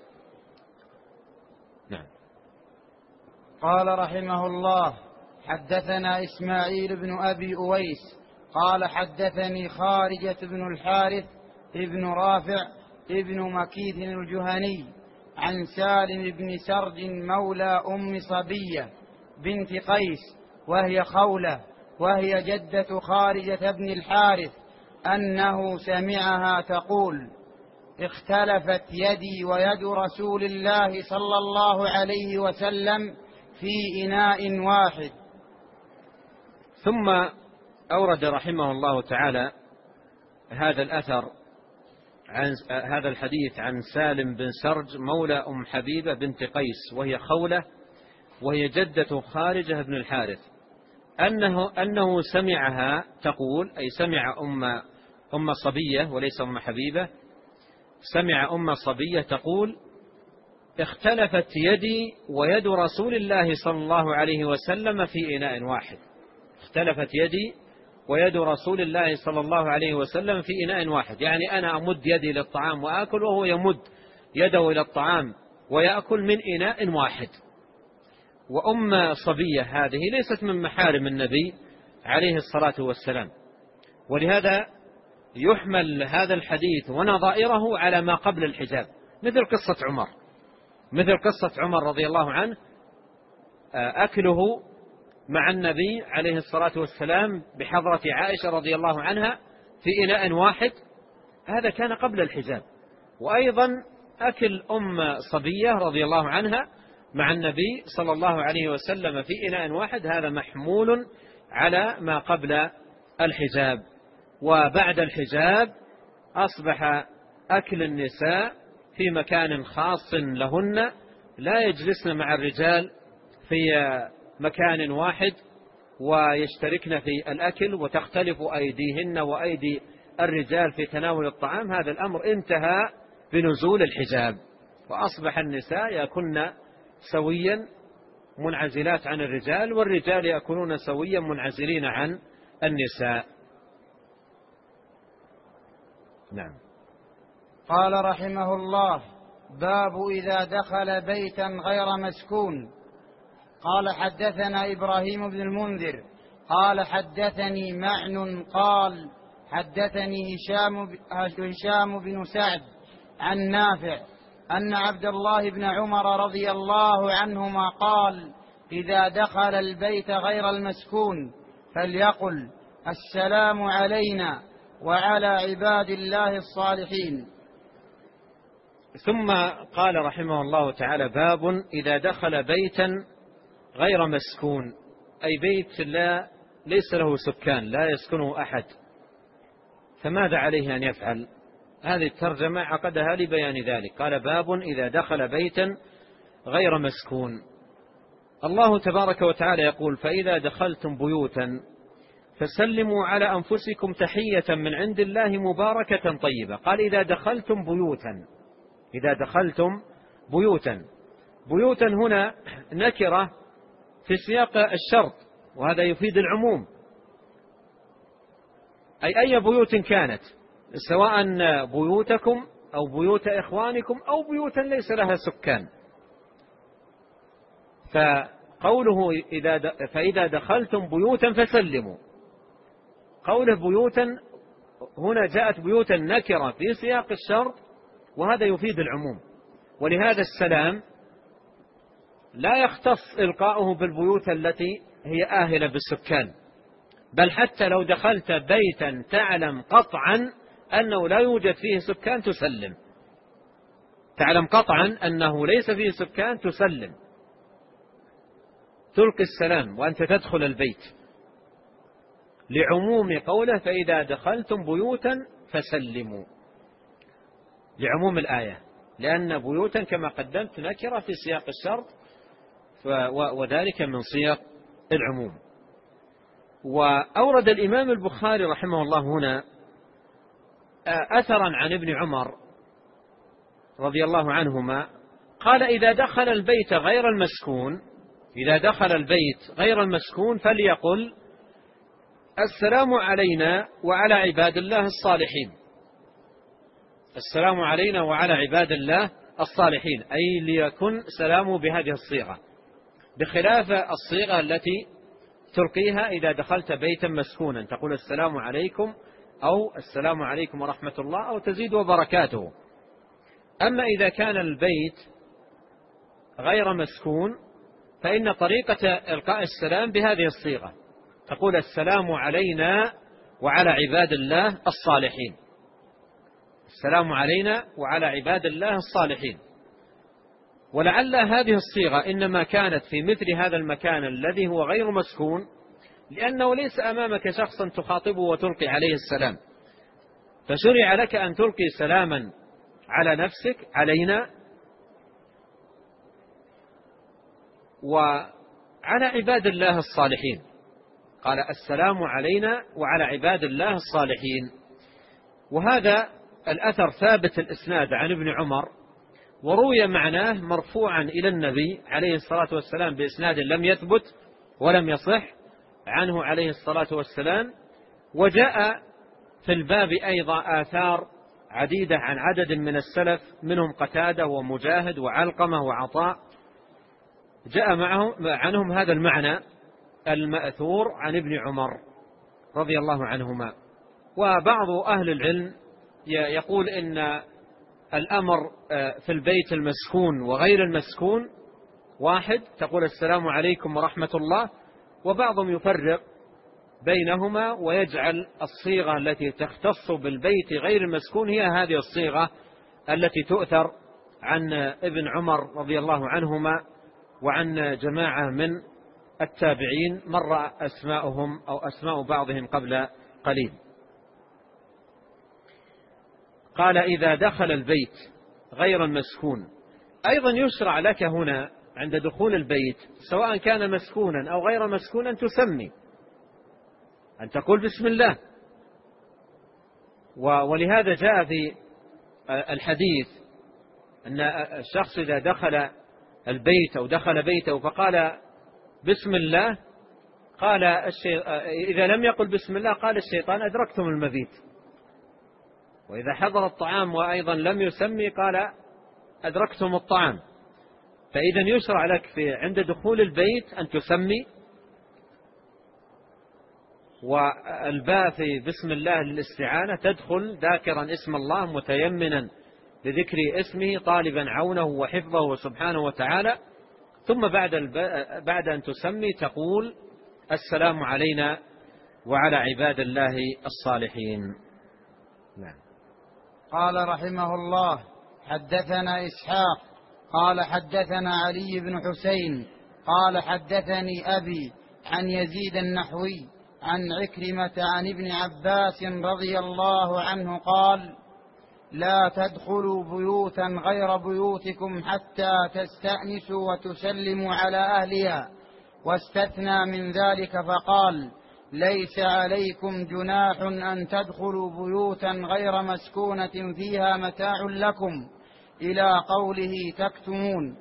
نعم. قال رحمه الله: حدثنا إسماعيل بن أبي أويس قال حدثني خارجة بن الحارث ابن رافع ابن مكيث الجهني عن سالم بن سرج مولى أم صبية بنت قيس وهي خولة وهي جدة خارجة بن الحارث أنه سمعها تقول: اختلفت يدي ويد رسول الله صلى الله عليه وسلم في إناء واحد. ثم أورد رحمه الله تعالى هذا الأثر عن هذا الحديث عن سالم بن سرج مولى أم حبيبة بنت قيس وهي خولة وهي جدة خارجة بن الحارث أنه سمعها تقول، أي سمع أم صبية وليس أم حبيبة، سمع أم صبية تقول: اختلفت يدي ويد رسول الله صلى الله عليه وسلم في إناء واحد. اختلفت يدي ويد رسول الله صلى الله عليه وسلم في إناء واحد، يعني أنا أمد يدي للطعام وآكل وهو يمد يده إلى الطعام ويأكل من إناء واحد. وأم صبية هذه ليست من محارم النبي عليه الصلاة والسلام، ولهذا يحمل هذا الحديث ونظائره على ما قبل الحجاب، مثل قصة عمر رضي الله عنه، أكله مع النبي عليه الصلاة والسلام بحضرة عائشة رضي الله عنها في إناء واحد، هذا كان قبل الحجاب. وأيضا أكل أم صبية رضي الله عنها مع النبي صلى الله عليه وسلم في إناء واحد، هذا محمول على ما قبل الحجاب. وبعد الحجاب أصبح أكل النساء في مكان خاص لهن، لا يجلسن مع الرجال في مكان واحد ويشتركن في الأكل وتختلف أيديهن وأيدي الرجال في تناول الطعام. هذا الأمر انتهى بنزول الحجاب، وأصبح النساء يأكلن سويا منعزلات عن الرجال، والرجال يأكلون سويا منعزلين عن النساء. نعم. قال رحمه الله: باب إذا دخل بيتا غير مسكون. قال حدثنا إبراهيم بن المنذر قال حدثني معن قال حدثني هشام بن سعد عن نافع أن عبد الله بن عمر رضي الله عنهما قال: إذا دخل البيت غير المسكون فليقل: السلام علينا وعلى عباد الله الصالحين. ثم قال رحمه الله تعالى: باب إذا دخل بيتا غير مسكون، أي بيت ليس له سكان، لا يسكنه أحد، فماذا عليه أن يفعل؟ هذه الترجمة عقدها لبيان ذلك. قال: باب إذا دخل بيتا غير مسكون. الله تبارك وتعالى يقول: فإذا دخلتم بيوتا فسلموا على أنفسكم تحية من عند الله مباركة طيبة. قال: إذا دخلتم بيوتا، إذا دخلتم بيوتا. بيوتا هنا نكرة في سياق الشرط، وهذا يفيد العموم، أي بيوت كانت، سواء بيوتكم أو بيوت إخوانكم أو بيوتا ليس لها سكان. فقوله فإذا دخلتم بيوتا فسلموا، قوله بيوتا هنا جاءت بيوتا نكرة في سياق الشرط، وهذا يفيد العموم. ولهذا السلام لا يختص إلقاؤه بالبيوت التي هي آهلة بالسكان، بل حتى لو دخلت بيتا تعلم قطعا أنه لا يوجد فيه سكان تسلم، تعلم قطعا أنه ليس فيه سكان تسلم، تلقي السلام وأنت تدخل البيت، لعموم قوله: فإذا دخلتم بيوتا فسلموا، لعموم الآية، لأن بيوتا كما قدمت نكرة في سياق الشرط، وذلك من سياق العموم. وأورد الإمام البخاري رحمه الله هنا أثرا عن ابن عمر رضي الله عنهما قال: إذا دخل البيت غير المسكون، إذا دخل البيت غير المسكون فليقل: السلام علينا وعلى عباد الله الصالحين. السلام علينا وعلى عباد الله الصالحين، أي ليكن سلامه بهذه الصيغة، بخلاف الصيغة التي تلقيها إذا دخلت بيتا مسكونا، تقول: السلام عليكم أو السلام عليكم ورحمة الله أو تزيد وبركاته. أما إذا كان البيت غير مسكون فإن طريقة إلقاء السلام بهذه الصيغة، تقول: السلام علينا وعلى عباد الله الصالحين. السلام علينا وعلى عباد الله الصالحين. ولعل هذه الصيغة إنما كانت في مثل هذا المكان الذي هو غير مسكون، لأنه ليس أمامك شخصا تخاطبه وتلقي عليه السلام، فشرع لك أن تلقي سلاما على نفسك: علينا وعلى عباد الله الصالحين. قال: السلام علينا وعلى عباد الله الصالحين. وهذا الأثر ثابت الإسناد عن ابن عمر، وروي معناه مرفوعا إلى النبي عليه الصلاة والسلام بإسناد لم يثبت ولم يصح عنه عليه الصلاة والسلام، وجاء في الباب أيضا آثار عديدة عن عدد من السلف، منهم قتادة ومجاهد وعلقمة وعطاء، جاء عنهم هذا المعنى المأثور عن ابن عمر رضي الله عنهما. وبعض أهل العلم يقول إن الأمر في البيت المسكون وغير المسكون واحد، تقول السلام عليكم ورحمة الله، وبعضهم يفرق بينهما ويجعل الصيغة التي تختص بالبيت غير المسكون هي هذه الصيغة التي تؤثر عن ابن عمر رضي الله عنهما وعن جماعة من التابعين مر أسماؤهم أو أسماء بعضهم قبل قليل. قال إذا دخل البيت غير المسكون، أيضا يشرع لك هنا عند دخول البيت سواء كان مسكونا أو غير مسكونا تسمي، أن تقول بسم الله. ولهذا جاء في الحديث أن الشخص إذا دخل البيت أو دخل بيته فقال بسم الله، قال إذا لم يقل بسم الله قال الشيطان أدركتم المبيت. وإذا حضر الطعام وأيضا لم يسمي قال أدركتم الطعام. فإذا يشرع لك عند دخول البيت أن تسمي، والباء في بسم الله للاستعانة، تدخل ذاكرا اسم الله متيمنا لذكر اسمه طالبا عونه وحفظه سبحانه وتعالى، ثم بعد أن تسمي تقول السلام علينا وعلى عباد الله الصالحين. نعم. قال رحمه الله حدثنا إسحاق قال حدثنا علي بن حسين قال حدثني أبي عن يزيد النحوي عن عكرمة عن ابن عباس رضي الله عنه قال لا تدخلوا بيوتا غير بيوتكم حتى تستأنسوا وتسلموا على أهلها، واستثنى من ذلك فقال ليس عليكم جناح أن تدخلوا بيوتا غير مسكونة فيها متاع لكم إلى قوله تكتمون.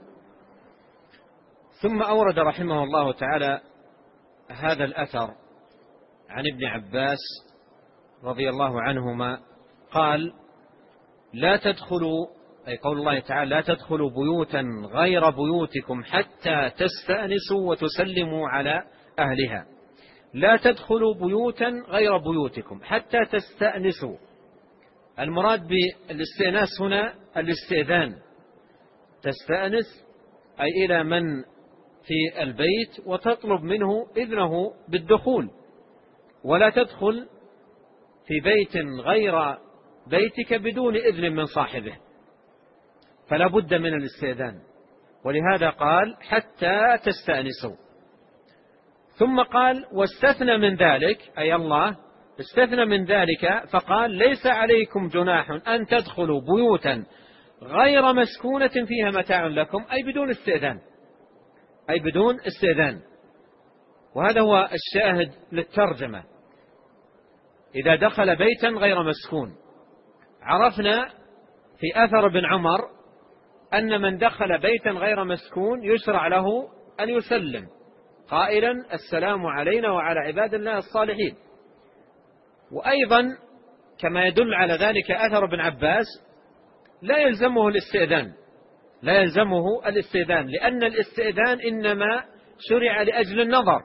ثم أورد رحمه الله تعالى هذا الأثر عن ابن عباس رضي الله عنهما قال لا تدخلوا، أي قول الله تعالى لا تدخلوا بيوتا غير بيوتكم حتى تستأنسوا وتسلموا على أهلها. لا تدخلوا بيوتا غير بيوتكم حتى تستأنسوا، المراد بالاستئناس هنا الاستئذان، تستأنس أي إلى من في البيت وتطلب منه إذنه بالدخول، ولا تدخل في بيت غير بيتك بدون إذن من صاحبه، فلا بد من الاستئذان. ولهذا قال حتى تستأنسوا. ثم قال واستثنى من ذلك، أي الله استثنى من ذلك فقال ليس عليكم جناح أن تدخلوا بيوتا غير مسكونة فيها متاع لكم، أي بدون استئذان، أي بدون استئذان. وهذا هو الشاهد للترجمة. إذا دخل بيتا غير مسكون، عرفنا في أثر ابن عمر أن من دخل بيتا غير مسكون يشرع له أن يسلم قائلا السلام علينا وعلى عباد الله الصالحين. وأيضا كما يدل على ذلك أثر ابن عباس لا يلزمه الاستئذان، لا يلزمه الاستئذان، لأن الاستئذان إنما شرع لأجل النظر،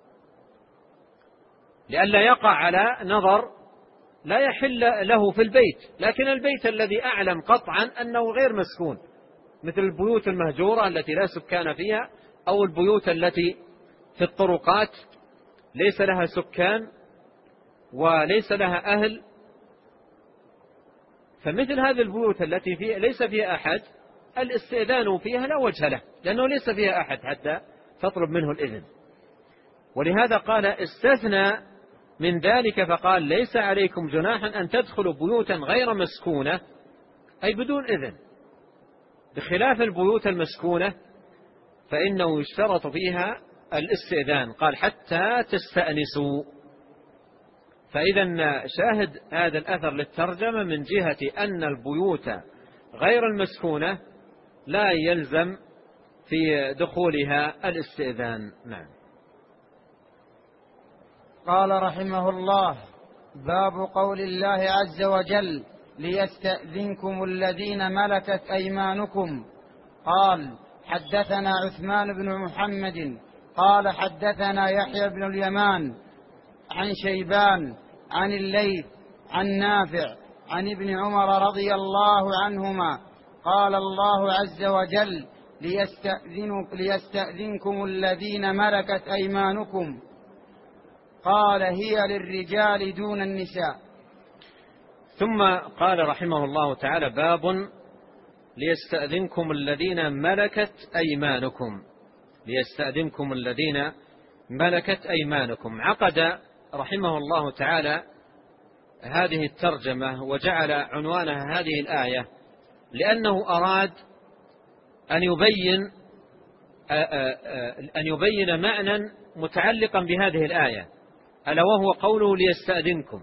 لئلا يقع على نظر لا يحل له في البيت. لكن البيت الذي أعلم قطعا أنه غير مسكون، مثل البيوت المهجورة التي لا سكان فيها، أو البيوت التي في الطرقات ليس لها سكان وليس لها أهل، فمثل هذه البيوت التي فيها ليس فيها أحد الاستئذان فيها لا وجه له، لأنه ليس فيها أحد حتى تطلب منه الإذن. ولهذا قال استثنى من ذلك فقال ليس عليكم جناح أن تدخلوا بيوتا غير مسكونة، أي بدون إذن، بخلاف البيوت المسكونة فإنه يشترط فيها الاستئذان. قال حتى تستأنسوا. فإذا شاهد هذا الأثر للترجمة من جهة أن البيوت غير المسكونة لا يلزم في دخولها الاستئذان. نعم. قال رحمه الله باب قول الله عز وجل ليستأذنكم الذين ملكت أيمانكم. قال حدثنا عثمان بن محمد قال حدثنا يحيى بن اليمان عن شيبان عن الليث عن نافع عن ابن عمر رضي الله عنهما قال الله عز وجل ليستأذنكم الذين ملكت أيمانكم. قال هي للرجال دون النساء. ثم قال رحمه الله تعالى باب ليستأذنكم الذين ملكت أيمانكم. ليستأذنكم الذين ملكت أيمانكم. عقد رحمه الله تعالى هذه الترجمة وجعل عنوانها هذه الآية لأنه أراد أن يبين معنى متعلقا بهذه الآية، ألا وهو قوله ليستأذنكم.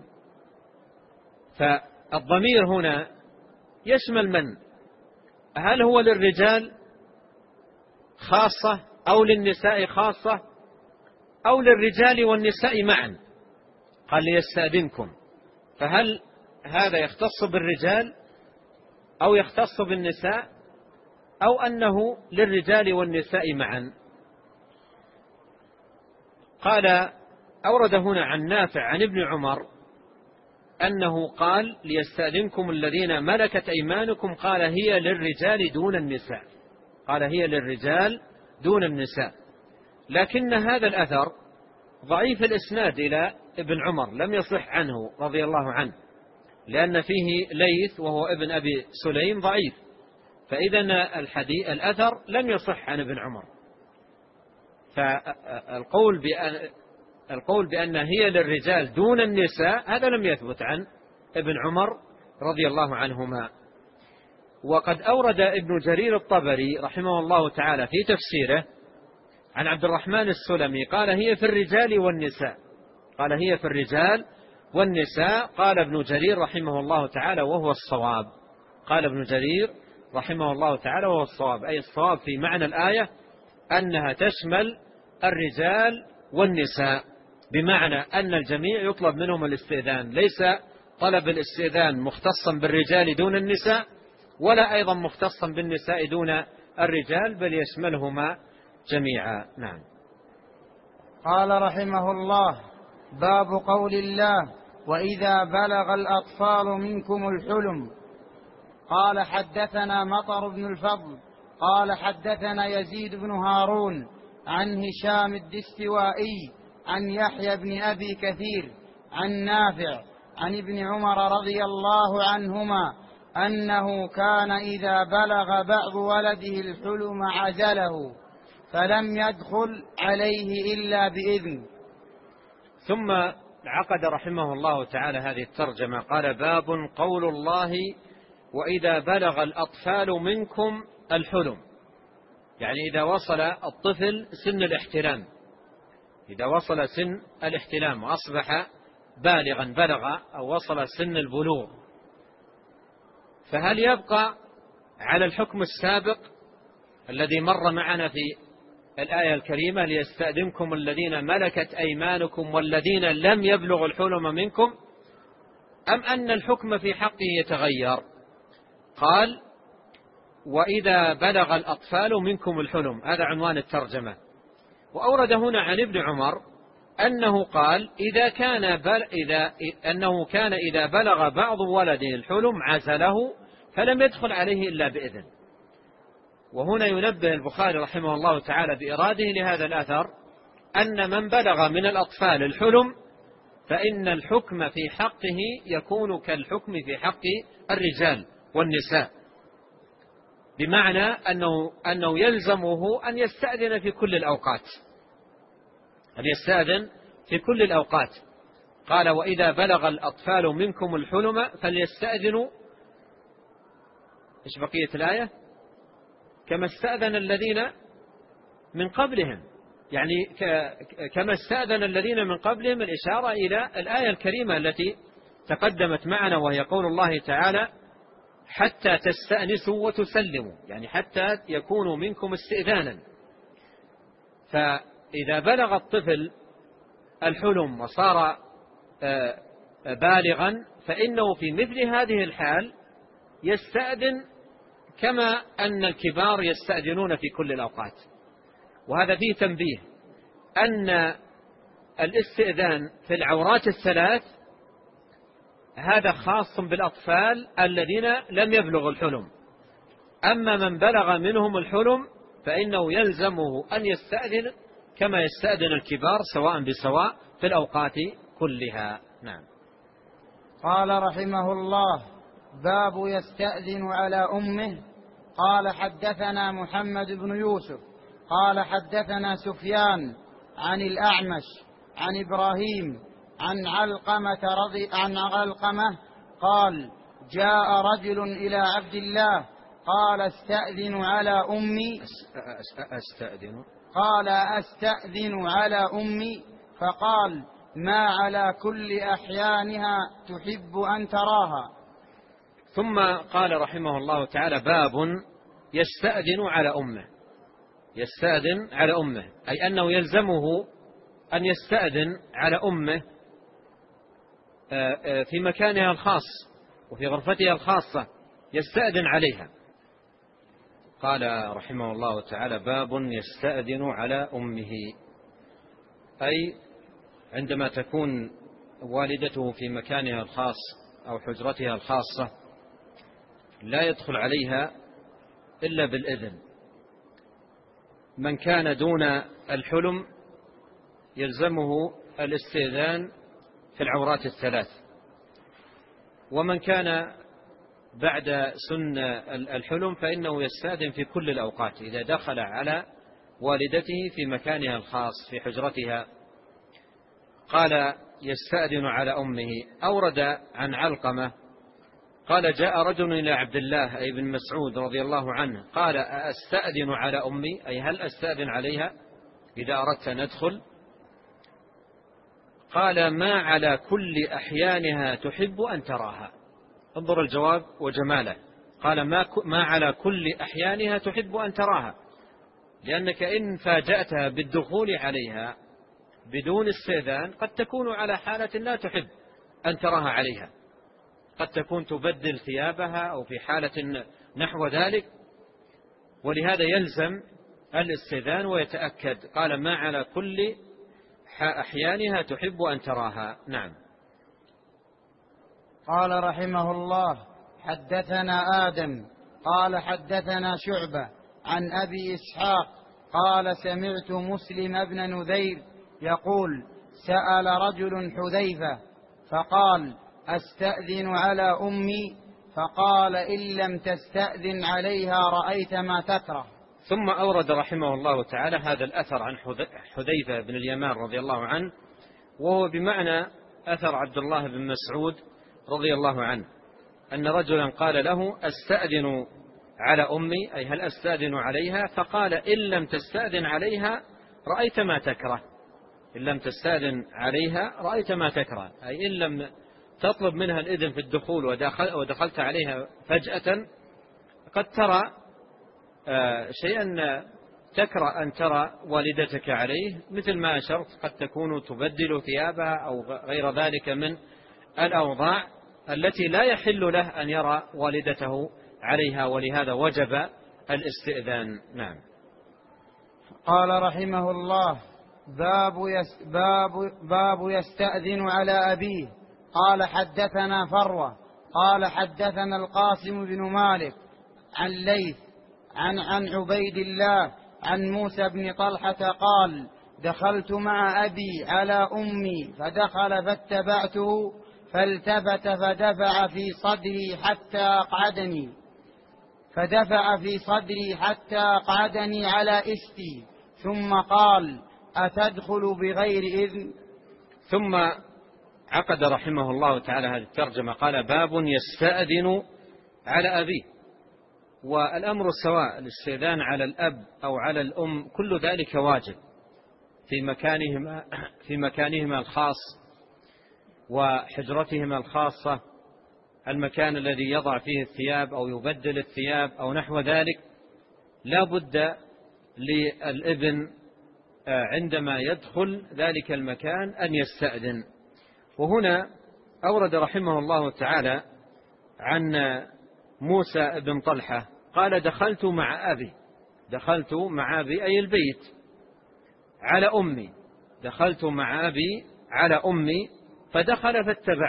فالضمير هنا يشمل من؟ هل هو للرجال خاصة أو للنساء خاصة أو للرجال والنساء معا؟ قال ليستأذنكم، فهل هذا يختص بالرجال أو يختص بالنساء أو أنه للرجال والنساء معا؟ قال أورد هنا عن نافع عن ابن عمر أنه قال ليستأذنكم الذين ملكت أيمانكم، قال هي للرجال دون النساء. قال هي للرجال دون النساء. لكن هذا الأثر ضعيف الإسناد إلى ابن عمر، لم يصح عنه رضي الله عنه، لأن فيه ليث وهو ابن أبي سليم ضعيف، فإذا الأثر لم يصح عن ابن عمر. فالقول بأن هي للرجال دون النساء هذا لم يثبت عن ابن عمر رضي الله عنهما. وقد أورد ابن جرير الطبري رحمه الله تعالى في تفسيره عن عبد الرحمن السلمي قال هي في الرجال والنساء. قال هي في الرجال والنساء. قال ابن جرير رحمه الله تعالى وهو الصواب. قال ابن جرير رحمه الله تعالى وهو الصواب، أي الصواب في معنى الآية أنها تشمل الرجال والنساء، بمعنى أن الجميع يطلب منهم الاستئذان، ليس طلب الاستئذان مختصا بالرجال دون النساء ولا أيضا مختصا بالنساء دون الرجال، بل يشملهما جميعا. نعم. قال رحمه الله باب قول الله وإذا بلغ الأطفال منكم الحلم. قال حدثنا مطر بن الفضل قال حدثنا يزيد بن هارون عن هشام الدستوائي عن يحيى بن أبي كثير عن نافع عن ابن عمر رضي الله عنهما أنه كان إذا بلغ بعض ولده الحلم عزله فلم يدخل عليه إلا بإذن. ثم عقد رحمه الله تعالى هذه الترجمة قال باب قول الله وإذا بلغ الأطفال منكم الحلم، يعني إذا وصل الطفل سن الاحتلام، إذا وصل سن الاحتلام وأصبح بالغا بلغ أو وصل سن البلوغ، فهل يبقى على الحكم السابق الذي مر معنا في الآية الكريمة ليستأذنكم الذين ملكت أيمانكم والذين لم يبلغوا الحلم منكم، أم أن الحكم في حقه يتغير؟ قال وإذا بلغ الأطفال منكم الحلم، هذا عنوان الترجمة. وأورد هنا عن ابن عمر أنه قال أنه كان إذا بلغ بعض ولده الحلم عزله فلم يدخل عليه إلا بإذن. وهنا ينبه البخاري رحمه الله تعالى بإراده لهذا الأثر أن من بلغ من الأطفال الحلم فإن الحكم في حقه يكون كالحكم في حق الرجال والنساء، بمعنى أنه يلزمه أن يستأذن في كل الأوقات، أن يستأذن في كل الأوقات. قال وإذا بلغ الأطفال منكم الحلم فليستأذنوا، إيش بقية الآية؟ كما استأذن الذين من قبلهم، يعني كما استأذن الذين من قبلهم، الإشارة إلى الآية الكريمة التي تقدمت معنا وهي قول الله تعالى حتى تستأنسوا وتسلموا، يعني حتى يكونوا منكم استئذانا. فإذا بلغ الطفل الحلم وصار بالغا فإنه في مثل هذه الحال يستأذن كما أن الكبار يستأذنون في كل الأوقات. وهذا فيه تنبيه أن الاستئذان في العورات الثلاث هذا خاص بالأطفال الذين لم يبلغوا الحلم، أما من بلغ منهم الحلم فإنه يلزمه أن يستأذن كما يستأذن الكبار سواء بسواء في الأوقات كلها. نعم. قال رحمه الله: باب يستأذن على أمه. قال حدثنا محمد بن يوسف قال حدثنا سفيان عن الأعمش عن إبراهيم عن علقمة قال: جاء رجل إلى عبد الله قال: استأذن على أمي. قال: أستأذن على أمي. فقال: ما على كل أحيانها تحب أن تراها. ثم قال رحمه الله تعالى: باب يستأذن على أمه. يستأذن على أمه أي أنه يلزمه أن يستأذن على أمه في مكانها الخاص وفي غرفتها الخاصة، يستأذن عليها. قال رحمه الله تعالى: باب يستأذن على أمه، أي عندما تكون والدته في مكانها الخاص أو حجرتها الخاصة لا يدخل عليها إلا بالإذن. من كان دون الحلم يلزمه الاستئذان في العورات الثلاث، ومن كان بعد سن الحلم فإنه يستأذن في كل الأوقات إذا دخل على والدته في مكانها الخاص في حجرتها. قال: يستأذن على أمه. أورد عن علقمة قال: جاء رجل إلى عبد الله أي بن مسعود رضي الله عنه قال: أستأذن على أمي، أي هل أستأذن عليها إذا أردت أن أدخل؟ قال: ما على كل أحيانها تحب أن تراها. انظر الجواب وجماله. قال: ما على كل أحيانها تحب أن تراها، لأنك إن فاجأتها بالدخول عليها بدون استئذان قد تكون على حالة لا تحب أن تراها عليها، قد تكون تبدل ثيابها أو في حالة نحو ذلك، ولهذا يلزم الاستئذان ويتأكد. قال: ما على كل أحيانها تحب أن تراها. نعم. قال رحمه الله: حدثنا آدم قال حدثنا شعبة عن أبي إسحاق قال: سمعت مسلم بن نذير يقول: سأل رجل حذيفة فقال: أستأذن على أمي؟ فقال: إن لم تستأذن عليها رأيت ما تكره. ثم أورد رحمه الله تعالى هذا الأثر عن حذيفة بن اليمان رضي الله عنه، وهو بمعنى أثر عبد الله بن مسعود رضي الله عنه، أن رجلا قال له: أستأذن على أمي، أي هل أستأذن عليها؟ فقال: إن لم تستأذن عليها رأيت ما تكره. إن لم تستأذن عليها رأيت ما تكره، أي إن لم تطلب منها الإذن في الدخول ودخلت عليها فجأة قد ترى شيئا تكره أن ترى والدتك عليه، مثل ما أشرت قد تكون تبدل ثيابها أو غير ذلك من الأوضاع التي لا يحل له أن يرى والدته عليها، ولهذا وجب الاستئذان. نعم. قال رحمه الله: باب يستأذن على أبيه. قال حدثنا فروة قال حدثنا القاسم بن مالك عن ليث عن عبيد الله عن موسى بن طلحة قال: دخلت مع أبي على أمي فدخل فاتبعته فالتفت فدفع في صدري حتى أقعدني على إستي، ثم قال: أتدخل بغير إذن؟ ثم عقد رحمه الله تعالى هذه الترجمة قال: باب يستأذن على أبيه. والأمر سواء، الاستئذان على الأب أو على الأم كل ذلك واجب في مكانهما الخاص وحجرتهما الخاصة، المكان الذي يضع فيه الثياب أو يبدل الثياب أو نحو ذلك، لا بد للابن عندما يدخل ذلك المكان أن يستأذن. وهنا أورد رحمه الله تعالى عن موسى بن طلحة قال دخلت مع أبي أي البيت على أمي، دخلت مع أبي على أمي فدخل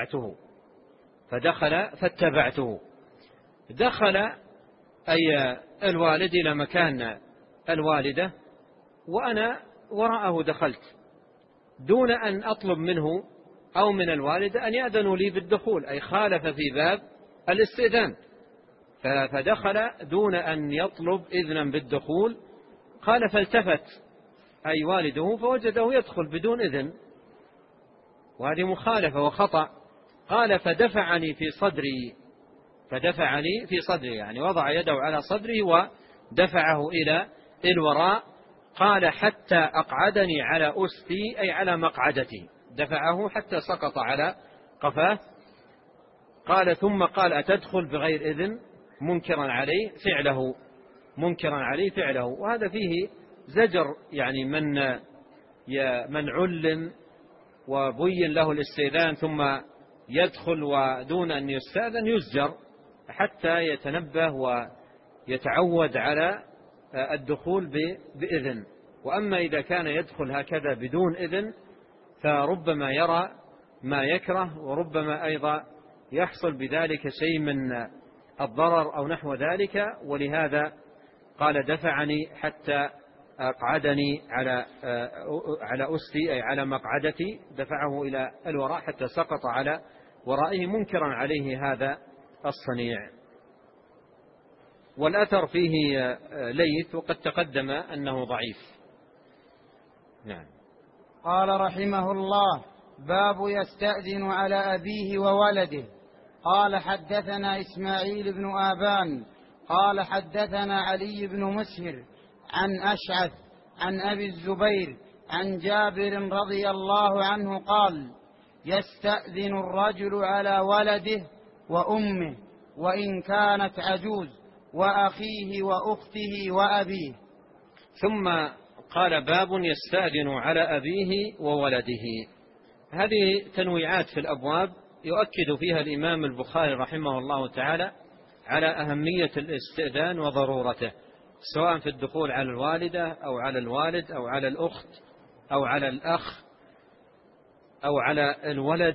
فاتبعته. دخل أي الوالد إلى مكان الوالدة وأنا وراءه دخلت دون أن أطلب منه أو من الوالدة أن يأذنوا لي بالدخول، أي خالف في باب الاستئذان، فدخل دون أن يطلب إذنا بالدخول. قال فالتفت أي والده فوجده يدخل بدون إذن، وهذه مخالفة وخطأ. قال فدفعني في صدري يعني وضع يده على صدره ودفعه إلى الوراء. قال حتى أقعدني على أستي أي على مقعدتي، دفعه حتى سقط على قفاه. قال ثم قال أتدخل بغير إذن منكرا عليه فعله. وهذا فيه زجر، يعني من علم وبين له الاستئذان ثم يدخل ودون أن يستأذن يزجر حتى يتنبه ويتعود على الدخول بإذن. وأما إذا كان يدخل هكذا بدون إذن فربما يرى ما يكره، وربما أيضا يحصل بذلك شيء من الضرر أو نحو ذلك. ولهذا قال دفعني حتى أقعدني على أستي أي على مقعدتي، دفعه إلى الوراء حتى سقط على ورائه منكرا عليه هذا الصنيع. والأثر فيه ليث وقد تقدم أنه ضعيف. نعم. قال رحمه الله باب يستأذن على أبيه وولده. قال حدثنا إسماعيل بن آبان قال حدثنا علي بن مسهر عن أشعث عن أبي الزبير عن جابر رضي الله عنه قال يستأذن الرجل على ولده وأمه وإن كانت عجوز وأخيه وأخته وأبيه. ثم قال باب يستأذن على أبيه وولده. هذه تنويعات في الأبواب يؤكد فيها الإمام البخاري رحمه الله تعالى على أهمية الاستئذان وضرورته، سواء في الدخول على الوالدة أو على الوالد أو على الأخت أو على الأخ أو على الولد.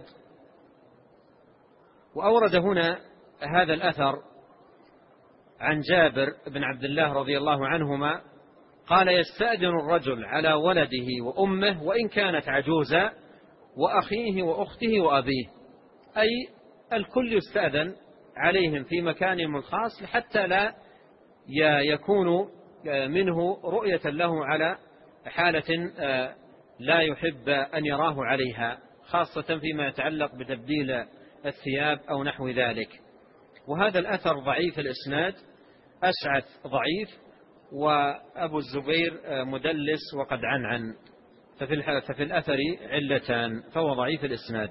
وأورد هنا هذا الأثر عن جابر بن عبد الله رضي الله عنهما قال يستأذن الرجل على ولده وأمه وإن كانت عجوزا وأخيه وأخته وأبيه، أي الكل يستأذن عليهم في مكانهم الخاص حتى لا يكون منه رؤية له على حالة لا يحب أن يراه عليها، خاصة فيما يتعلق بتبديل الثياب أو نحو ذلك. وهذا الأثر ضعيف الإسناد، أشعث ضعيف وأبو الزبير مدلس وقد عنعن، ففي الأثر علتان، فهو ضعيف الإسناد.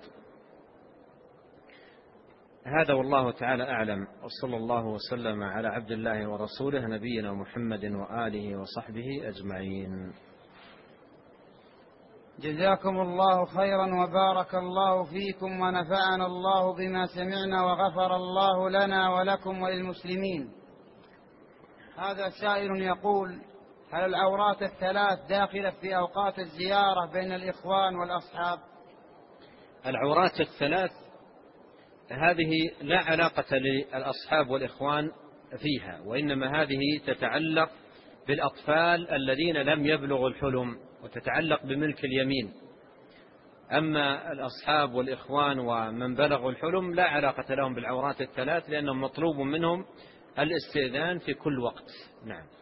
هذا والله تعالى أعلم، وصلى الله وسلم على عبد الله ورسوله نبينا محمد وآله وصحبه أجمعين. جزاكم الله خيرا وبارك الله فيكم ونفعنا الله بما سمعنا وغفر الله لنا ولكم وللمسلمين. هذا سائل يقول هل العورات الثلاث داخلة في أوقات الزيارة بين الإخوان والأصحاب؟ العورات الثلاث هذه لا علاقة للأصحاب والإخوان فيها، وإنما هذه تتعلق بالأطفال الذين لم يبلغوا الحلم وتتعلق بملك اليمين. أما الأصحاب والإخوان ومن بلغوا الحلم لا علاقة لهم بالعورات الثلاث، لأنهم مطلوب منهم الاستئذان في كل وقت. نعم.